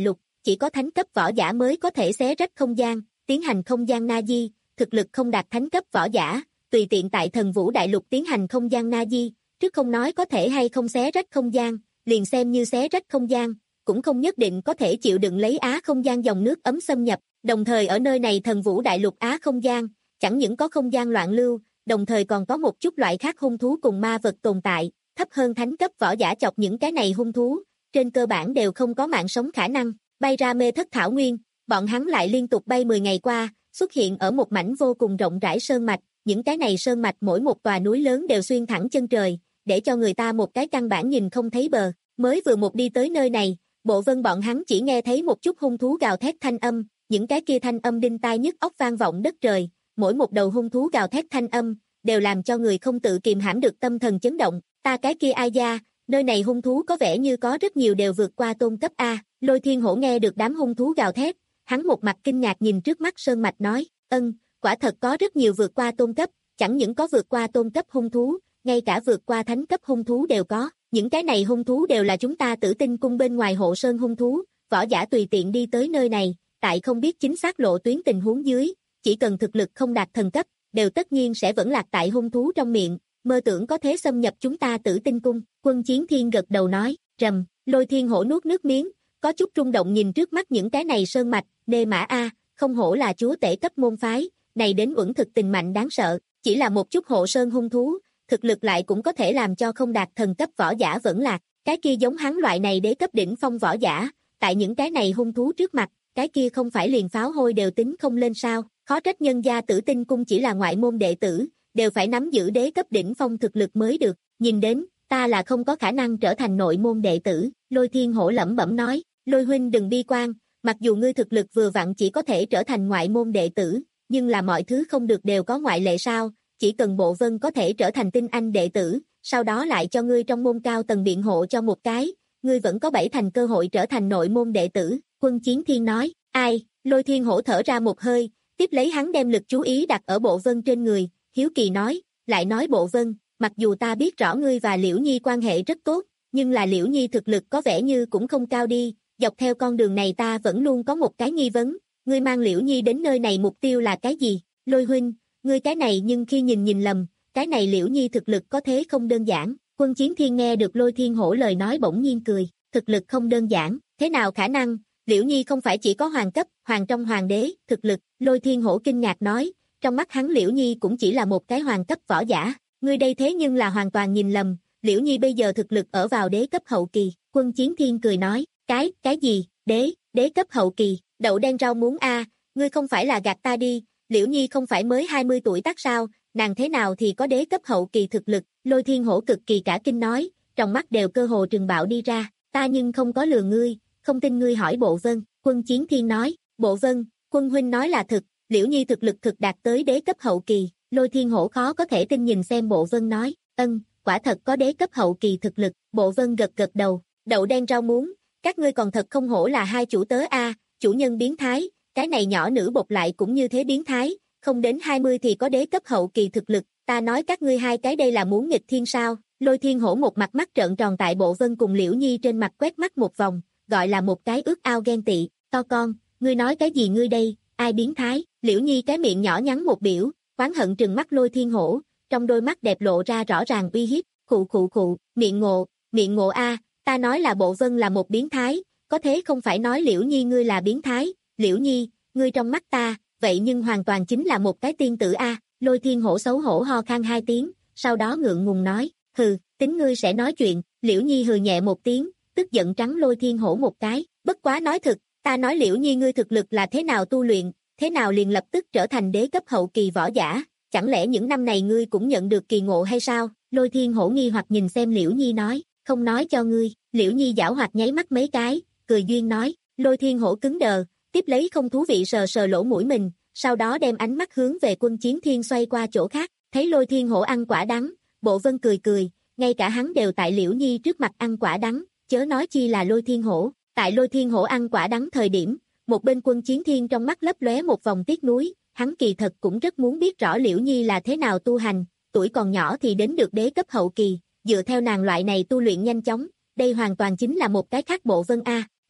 chỉ có thánh cấp võ giả mới có thể xé rách không gian, tiến hành không gian na di, thực lực không đạt thánh cấp võ giả, tùy tiện tại Thần Vũ Đại Lục tiến hành không gian na di, trước không nói có thể hay không xé rách không gian, liền xem như xé rách không gian, cũng không nhất định có thể chịu đựng lấy Á không gian dòng nước ấm xâm nhập, đồng thời ở nơi này Thần Vũ Đại Lục Á không gian, chẳng những có không gian loạn lưu, đồng thời còn có một chút loại khác hung thú cùng ma vật tồn tại, thấp hơn thánh cấp võ giả chọc những cái này hung thú, trên cơ bản đều không có mạng sống khả năng, bay ra mê thất thảo nguyên, bọn hắn lại liên tục bay mười ngày qua, xuất hiện ở một mảnh vô cùng rộng rãi sơn mạch, những cái này sơn mạch mỗi một tòa núi lớn đều xuyên thẳng chân trời, để cho người ta một cái căn bản nhìn không thấy bờ, mới vừa một đi tới nơi này, Bộ Vân bọn hắn chỉ nghe thấy một chút hung thú gào thét thanh âm, những cái kia thanh âm đinh tai nhức óc vang vọng đất trời, mỗi một đầu hung thú gào thét thanh âm, đều làm cho người không tự kìm hãm được tâm thần chấn động, ta cái kia ai da, nơi này hung thú có vẻ như có rất nhiều đều vượt qua tôn cấp A, Lôi Thiên Hổ nghe được đám hung thú gào thét, hắn một mặt kinh ngạc nhìn trước mắt sơn mạch nói, ân, quả thật có rất nhiều vượt qua tôn cấp, chẳng những có vượt qua tôn cấp hung thú, ngay cả vượt qua thánh cấp hung thú đều có, những cái này hung thú đều là chúng ta Tử Tinh cung bên ngoài hộ sơn hung thú, võ giả tùy tiện đi tới nơi này, tại không biết chính xác lộ tuyến tình huống dưới, chỉ cần thực lực không đạt thần cấp, đều tất nhiên sẽ vẫn lạc tại hung thú trong miệng, mơ tưởng có thế xâm nhập chúng ta Tử Tinh cung, Quân Chiến Thiên gật đầu nói, rầm, Lôi Thiên Hổ nuốt nước miếng, có chút rung động nhìn trước mắt những cái này sơn mạch, nê mã A, không hổ là chúa tể cấp môn phái, này đến uẩn thực tình mạnh đáng sợ, chỉ là một chút hộ sơn hung thú, thực lực lại cũng có thể làm cho không đạt thần cấp võ giả vẫn lạc, cái kia giống hắn loại này đế cấp đỉnh phong võ giả, tại những cái này hung thú trước mặt, cái kia không phải liền pháo hôi đều tính không lên sao, khó trách nhân gia Tử Tinh cung chỉ là ngoại môn đệ tử, đều phải nắm giữ đế cấp đỉnh phong thực lực mới được, nhìn đến, ta là không có khả năng trở thành nội môn đệ tử, Lôi Thiên Hổ lẩm bẩm nói, Lôi huynh đừng bi quan, mặc dù ngươi thực lực vừa vặn chỉ có thể trở thành ngoại môn đệ tử, nhưng là mọi thứ không được đều có ngoại lệ sao, chỉ cần Bộ Vân có thể trở thành tinh anh đệ tử, sau đó lại cho ngươi trong môn cao tầng biện hộ cho một cái, ngươi vẫn có bảy thành cơ hội trở thành nội môn đệ tử, Quân Chiến Thiên nói, ai, Lôi Thiên Hổ thở ra một hơi, tiếp lấy hắn đem lực chú ý đặt ở Bộ Vân trên người, hiếu kỳ nói, lại nói Bộ Vân, mặc dù ta biết rõ ngươi và Liễu Nhi quan hệ rất tốt, nhưng là Liễu Nhi thực lực có vẻ như cũng không cao đi, dọc theo con đường này ta vẫn luôn có một cái nghi vấn, ngươi mang Liễu Nhi đến nơi này mục tiêu là cái gì, Lôi huynh, ngươi cái này nhưng khi nhìn nhìn lầm, cái này Liễu Nhi thực lực có thế không đơn giản, Quân Chiến Thiên nghe được Lôi Thiên Hổ lời nói bỗng nhiên cười, thực lực không đơn giản, thế nào khả năng, Liễu Nhi không phải chỉ có hoàng cấp, hoàng trong hoàng đế, thực lực, Lôi Thiên Hổ kinh ngạc nói, trong mắt hắn Liễu Nhi cũng chỉ là một cái hoàng cấp võ giả, ngươi đây thế nhưng là hoàn toàn nhìn lầm, Liễu Nhi bây giờ thực lực ở vào đế cấp hậu kỳ, Quân Chiến Thiên cười nói, cái, cái gì, đế, đế cấp hậu kỳ, đậu đen rau muống a, ngươi không phải là gạt ta đi, Liễu Nhi không phải mới hai mươi tuổi tác sao, nàng thế nào thì có đế cấp hậu kỳ thực lực, Lôi Thiên Hổ cực kỳ cả kinh nói, trong mắt đều cơ hồ trừng bạo đi ra, ta nhưng không có lừa ngươi, không tin ngươi hỏi Bộ Vân, Quân Chiến Thiên nói, Bộ Vân, Quân huynh nói là thực, Liễu Nhi thực lực thực đạt tới đế cấp hậu kỳ, Lôi Thiên Hổ khó có thể tin nhìn xem Bộ Vân nói, ân, quả thật có đế cấp hậu kỳ thực lực, Bộ Vân gật gật đầu, đậu đen rau muống, các ngươi còn thật không hổ là hai chủ tớ a, chủ nhân biến thái, cái này nhỏ nữ bột lại cũng như thế biến thái, không đến hai mươi thì có đế cấp hậu kỳ thực lực, ta nói các ngươi hai cái đây là muốn nghịch thiên sao, Lôi Thiên Hổ một mặt mắt trợn tròn tại Bộ Vân cùng Liễu Nhi trên mặt quét mắt một vòng, gọi là một cái ước ao ghen tị, to con, ngươi nói cái gì ngươi đây, ai biến thái, Liễu Nhi cái miệng nhỏ nhắn một biểu, oán hận trừng mắt Lôi Thiên Hổ, trong đôi mắt đẹp lộ ra rõ ràng uy hiếp, khụ khụ khụ, miệng ngộ, miệng ngộ a, ta nói là Bộ Vân là một biến thái, có thế không phải nói Liễu Nhi ngươi là biến thái, Liễu Nhi, ngươi trong mắt ta, vậy nhưng hoàn toàn chính là một cái tiên tử a, Lôi Thiên Hổ xấu hổ ho khan hai tiếng, sau đó ngượng ngùng nói, hừ, tính ngươi sẽ nói chuyện, Liễu Nhi hừ nhẹ một tiếng, tức giận trắng Lôi Thiên Hổ một cái, bất quá nói thực, ta nói Liễu Nhi ngươi thực lực là thế nào tu luyện, thế nào liền lập tức trở thành đế cấp hậu kỳ võ giả, chẳng lẽ những năm này ngươi cũng nhận được kỳ ngộ hay sao, Lôi Thiên Hổ nghi hoặc nhìn xem Liễu Nhi nói, không nói cho ngươi, Liễu Nhi giảo hoạt nháy mắt mấy cái, cười duyên nói, Lôi Thiên Hổ cứng đờ, tiếp lấy không thú vị sờ sờ lỗ mũi mình, sau đó đem ánh mắt hướng về Quân Chiến Thiên xoay qua chỗ khác, thấy Lôi Thiên Hổ ăn quả đắng, Bộ Vân cười cười, ngay cả hắn đều tại Liễu Nhi trước mặt ăn quả đắng, chớ nói chi là Lôi Thiên Hổ, tại Lôi Thiên Hổ ăn quả đắng thời điểm, một bên Quân Chiến Thiên trong mắt lấp lóe một vòng tiếc nuối, hắn kỳ thật cũng rất muốn biết rõ Liễu Nhi là thế nào tu hành, tuổi còn nhỏ thì đến được đế cấp hậu kỳ, dựa theo nàng loại này tu luyện nhanh chóng, đây hoàn toàn chính là một cái khác Bộ Vân a,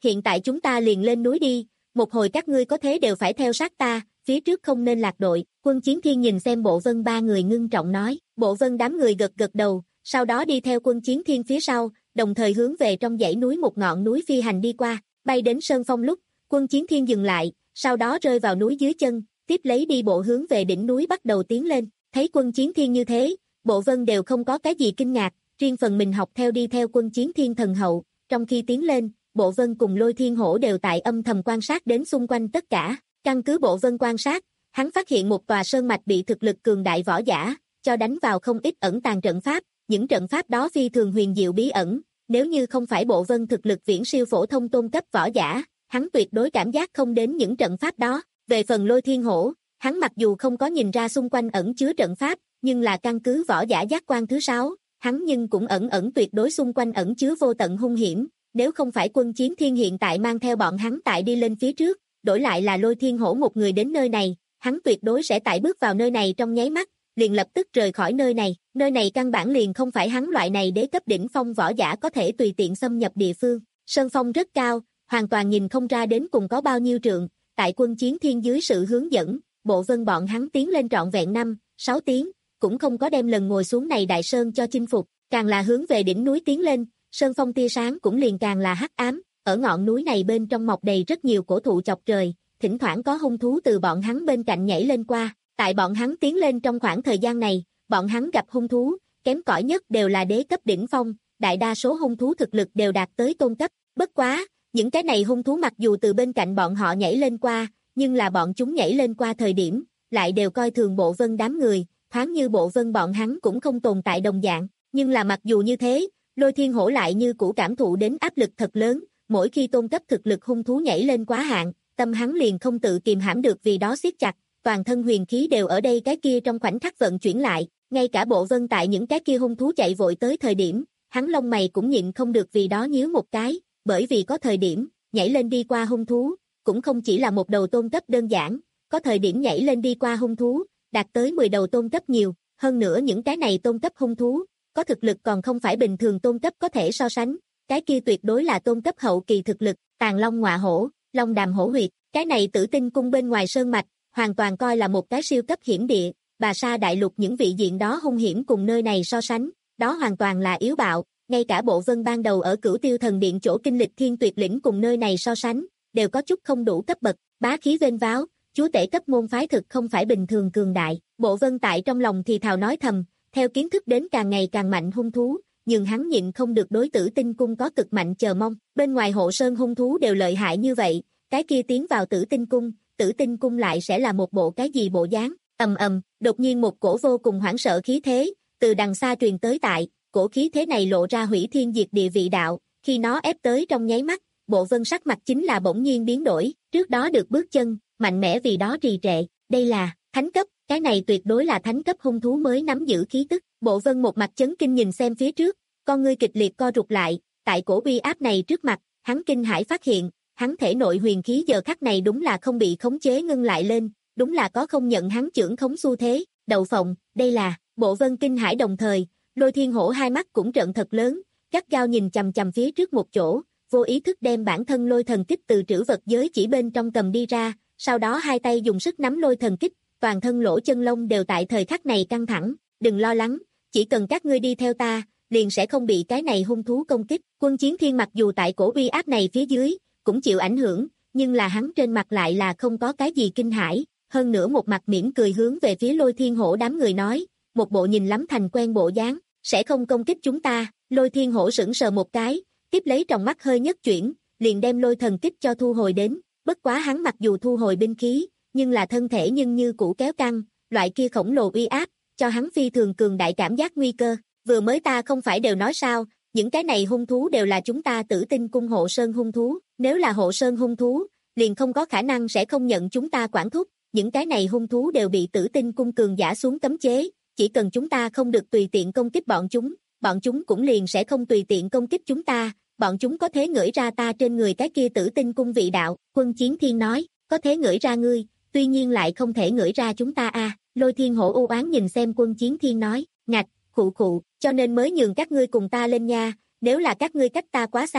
hiện tại chúng ta liền lên núi đi, một hồi các ngươi có thế đều phải theo sát ta, phía trước không nên lạc đội. Quân Chiến Thiên nhìn xem Bộ Vân ba người ngưng trọng nói, Bộ Vân đám người gật gật đầu, sau đó đi theo Quân Chiến Thiên phía sau, đồng thời hướng về trong dãy núi một ngọn núi phi hành đi qua, bay đến sơn phong lúc, Quân Chiến Thiên dừng lại, sau đó rơi vào núi dưới chân, tiếp lấy đi bộ hướng về đỉnh núi bắt đầu tiến lên, thấy Quân Chiến Thiên như thế, Bộ Vân đều không có cái gì kinh ngạc, riêng phần mình học theo đi theo Quân Chiến Thiên thần hậu, trong khi tiến lên, Bộ Vân cùng Lôi Thiên Hổ đều tại âm thầm quan sát đến xung quanh tất cả, căn cứ Bộ Vân quan sát, hắn phát hiện một tòa sơn mạch bị thực lực cường đại võ giả, cho đánh vào không ít ẩn tàng trận pháp, những trận pháp đó phi thường huyền diệu bí ẩn, nếu như không phải Bộ Vân thực lực viễn siêu phổ thông tôn cấp võ giả, hắn tuyệt đối cảm giác không đến những trận pháp đó. Về phần Lôi Thiên Hổ, hắn mặc dù không có nhìn ra xung quanh ẩn chứa trận pháp, nhưng là căn cứ võ giả giác quan thứ sáu, hắn nhưng cũng ẩn ẩn tuyệt đối xung quanh ẩn chứa vô tận hung hiểm, nếu không phải Quân Chiến Thiên hiện tại mang theo bọn hắn tại đi lên phía trước, đổi lại là Lôi Thiên Hổ một người đến nơi này, hắn tuyệt đối sẽ tại bước vào nơi này trong nháy mắt, liền lập tức rời khỏi nơi này, nơi này căn bản liền không phải hắn loại này đế cấp đỉnh phong võ giả có thể tùy tiện xâm nhập địa phương, sơn phong rất cao, hoàn toàn nhìn không ra đến cùng có bao nhiêu trượng, tại Quân Chiến Thiên dưới sự hướng dẫn, Bộ Vân bọn hắn tiến lên trọn vẹn năm, sáu tiếng, cũng không có đem lần ngồi xuống này đại sơn cho chinh phục, càng là hướng về đỉnh núi tiến lên, sơn phong tia sáng cũng liền càng là hắc ám, ở ngọn núi này bên trong mọc đầy rất nhiều cổ thụ chọc trời, thỉnh thoảng có hung thú từ bọn hắn bên cạnh nhảy lên qua, tại bọn hắn tiến lên trong khoảng thời gian này, bọn hắn gặp hung thú, kém cỏi nhất đều là đế cấp đỉnh phong, đại đa số hung thú thực lực đều đạt tới tôn cấp, bất quá, những cái này hung thú mặc dù từ bên cạnh bọn họ nhảy lên qua, nhưng là bọn chúng nhảy lên qua thời điểm, lại đều coi thường Bộ Vân đám người, thoáng như Bộ Vân bọn hắn cũng không tồn tại đồng dạng, nhưng là mặc dù như thế, Lôi Thiên Hổ lại như cũ cảm thụ đến áp lực thật lớn, mỗi khi tôn cấp thực lực hung thú nhảy lên quá hạn, tâm hắn liền không tự kìm hãm được vì đó siết chặt, toàn thân huyền khí đều ở đây cái kia trong khoảnh khắc vận chuyển lại, ngay cả Bộ Vân tại những cái kia hung thú chạy vội tới thời điểm, hắn lông mày cũng nhịn không được vì đó nhíu một cái, bởi vì có thời điểm, nhảy lên đi qua hung thú, cũng không chỉ là một đầu tôn cấp đơn giản, có thời điểm nhảy lên đi qua hung thú, đạt tới mười đầu tôn cấp nhiều, hơn nữa những cái này tôn cấp hung thú, có thực lực còn không phải bình thường tôn cấp có thể so sánh, cái kia tuyệt đối là tôn cấp hậu kỳ thực lực, Tàn Long Ngọa Hổ, Long Đàm Hổ Huyệt, cái này Tử Tinh cung bên ngoài sơn mạch, hoàn toàn coi là một cái siêu cấp hiểm địa, Bà Sa đại lục những vị diện đó hung hiểm cùng nơi này so sánh, đó hoàn toàn là yếu bạo, ngay cả Bộ Vân ban đầu ở Cửu Tiêu Thần Điện chỗ kinh lịch Thiên Tuyệt Lĩnh cùng nơi này so sánh, đều có chút không đủ cấp bậc, bá khí vênh váo, chúa tể cấp môn phái thực không phải bình thường cường đại, Bộ Vân tại trong lòng thì thào nói thầm, theo kiến thức đến càng ngày càng mạnh hung thú, nhưng hắn nhịn không được đối Tử Tinh cung có cực mạnh chờ mong, bên ngoài hộ sơn hung thú đều lợi hại như vậy, cái kia tiến vào Tử Tinh cung, Tử Tinh cung lại sẽ là một bộ cái gì bộ dáng, ầm ầm, đột nhiên một cổ vô cùng hoảng sợ khí thế, từ đằng xa truyền tới tại, cổ khí thế này lộ ra hủy thiên diệt địa vị đạo, khi nó ép tới trong nháy mắt, Bộ Vân sắc mặt chính là bỗng nhiên biến đổi, trước đó được bước chân, mạnh mẽ vì đó trì trệ, đây là thánh cấp, cái này tuyệt đối là thánh cấp hung thú mới nắm giữ khí tức, Bộ Vân một mặt chấn kinh nhìn xem phía trước, con ngươi kịch liệt co rụt lại, tại cổ uy áp này trước mặt, hắn kinh hãi phát hiện, hắn thể nội huyền khí giờ khắc này đúng là không bị khống chế ngưng lại lên, đúng là có không nhận hắn chưởng khống xu thế, đậu phộng, đây là, Bộ Vân kinh hãi đồng thời, Lôi Thiên Hổ hai mắt cũng trợn thật lớn, gắt gao nhìn chằm chằm phía trước một chỗ, vô ý thức đem bản thân lôi thần kích từ trữ vật giới chỉ bên trong cầm đi ra, sau đó hai tay dùng sức nắm lôi thần kích, toàn thân lỗ chân lông đều tại thời khắc này căng thẳng, đừng lo lắng, chỉ cần các ngươi đi theo ta, liền sẽ không bị cái này hung thú công kích. Quân Chiến Thiên mặc dù tại cổ uy áp này phía dưới, cũng chịu ảnh hưởng, nhưng là hắn trên mặt lại là không có cái gì kinh hãi, hơn nữa một mặt mỉm cười hướng về phía Lôi Thiên Hổ đám người nói, một bộ nhìn lắm thành quen bộ dáng, sẽ không công kích chúng ta. Lôi Thiên Hổ sững sờ một cái, tiếp lấy trong mắt hơi nhất chuyển, liền đem lôi thần kích cho thu hồi đến, bất quá hắn mặc dù thu hồi binh khí, nhưng là thân thể nhưng như cũ kéo căng, loại kia khổng lồ uy áp, cho hắn phi thường cường đại cảm giác nguy cơ, vừa mới ta không phải đều nói sao, những cái này hung thú đều là chúng ta Tử Tinh cung hộ sơn hung thú, nếu là hộ sơn hung thú, liền không có khả năng sẽ không nhận chúng ta quản thúc, những cái này hung thú đều bị Tử Tinh cung cường giả xuống cấm chế, chỉ cần chúng ta không được tùy tiện công kích bọn chúng, bọn chúng cũng liền sẽ không tùy tiện công kích chúng ta, bọn chúng có thể ngửi ra ta trên người cái kia Tử Tinh cung vị đạo. Quân Chiến Thiên nói, có thể ngửi ra ngươi, tuy nhiên lại không thể ngửi ra chúng ta a. À. Lôi Thiên Hổ u oán nhìn xem Quân Chiến Thiên nói, ngạch, khụ khụ, cho nên mới nhường các ngươi cùng ta lên nha, nếu là các ngươi cách ta quá xa,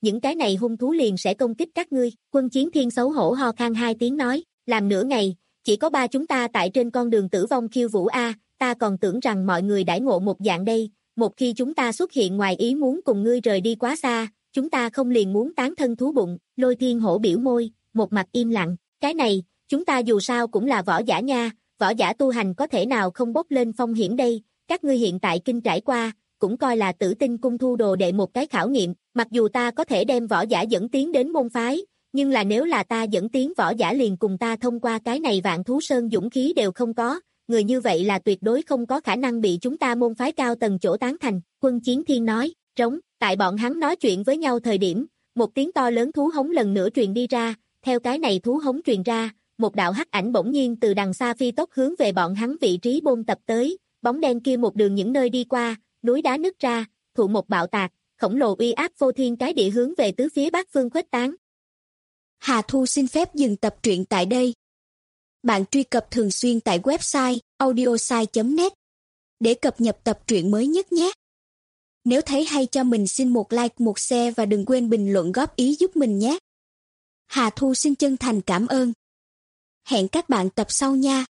những cái này hung thú liền sẽ công kích các ngươi. Quân Chiến Thiên xấu hổ ho khan hai tiếng nói, làm nửa ngày, chỉ có ba chúng ta tại trên con đường tử vong khiêu vũ a, ta còn tưởng rằng mọi người đãi ngộ một dạng đây, một khi chúng ta xuất hiện ngoài ý muốn cùng ngươi rời đi quá xa, chúng ta không liền muốn tán thân thú bụng. Lôi Thiên Hổ biểu môi, một mặt im lặng, cái này, chúng ta dù sao cũng là võ giả nha, võ giả tu hành có thể nào không bốc lên phong hiểm đây, các ngươi hiện tại kinh trải qua, cũng coi là Tử Tinh cung thu đồ đệ một cái khảo nghiệm, mặc dù ta có thể đem võ giả dẫn tiến đến môn phái, nhưng là nếu là ta dẫn tiến võ giả liền cùng ta thông qua cái này Vạn Thú Sơn dũng khí đều không có, người như vậy là tuyệt đối không có khả năng bị chúng ta môn phái cao tầng chỗ tán thành. Quân Chiến Thiên nói, trống, tại bọn hắn nói chuyện với nhau thời điểm, một tiếng to lớn thú hống lần nữa truyền đi ra, theo cái này thú hống truyền ra, một đạo hắc ảnh bỗng nhiên từ đằng xa phi tốc hướng về bọn hắn vị trí bôn tập tới, bóng đen kia một đường những nơi đi qua, núi đá nứt ra, thụ một bạo tạc, khổng lồ uy áp vô thiên cái địa hướng về tứ phía bát phương khuếch tán. Hà Thu xin phép dừng tập truyện tại đây. Bạn truy cập thường xuyên tại website audiosai chấm net để cập nhật tập truyện mới nhất nhé. Nếu thấy hay cho mình xin một like, một share và đừng quên bình luận góp ý giúp mình nhé. Hà Thu xin chân thành cảm ơn. Hẹn các bạn tập sau nha.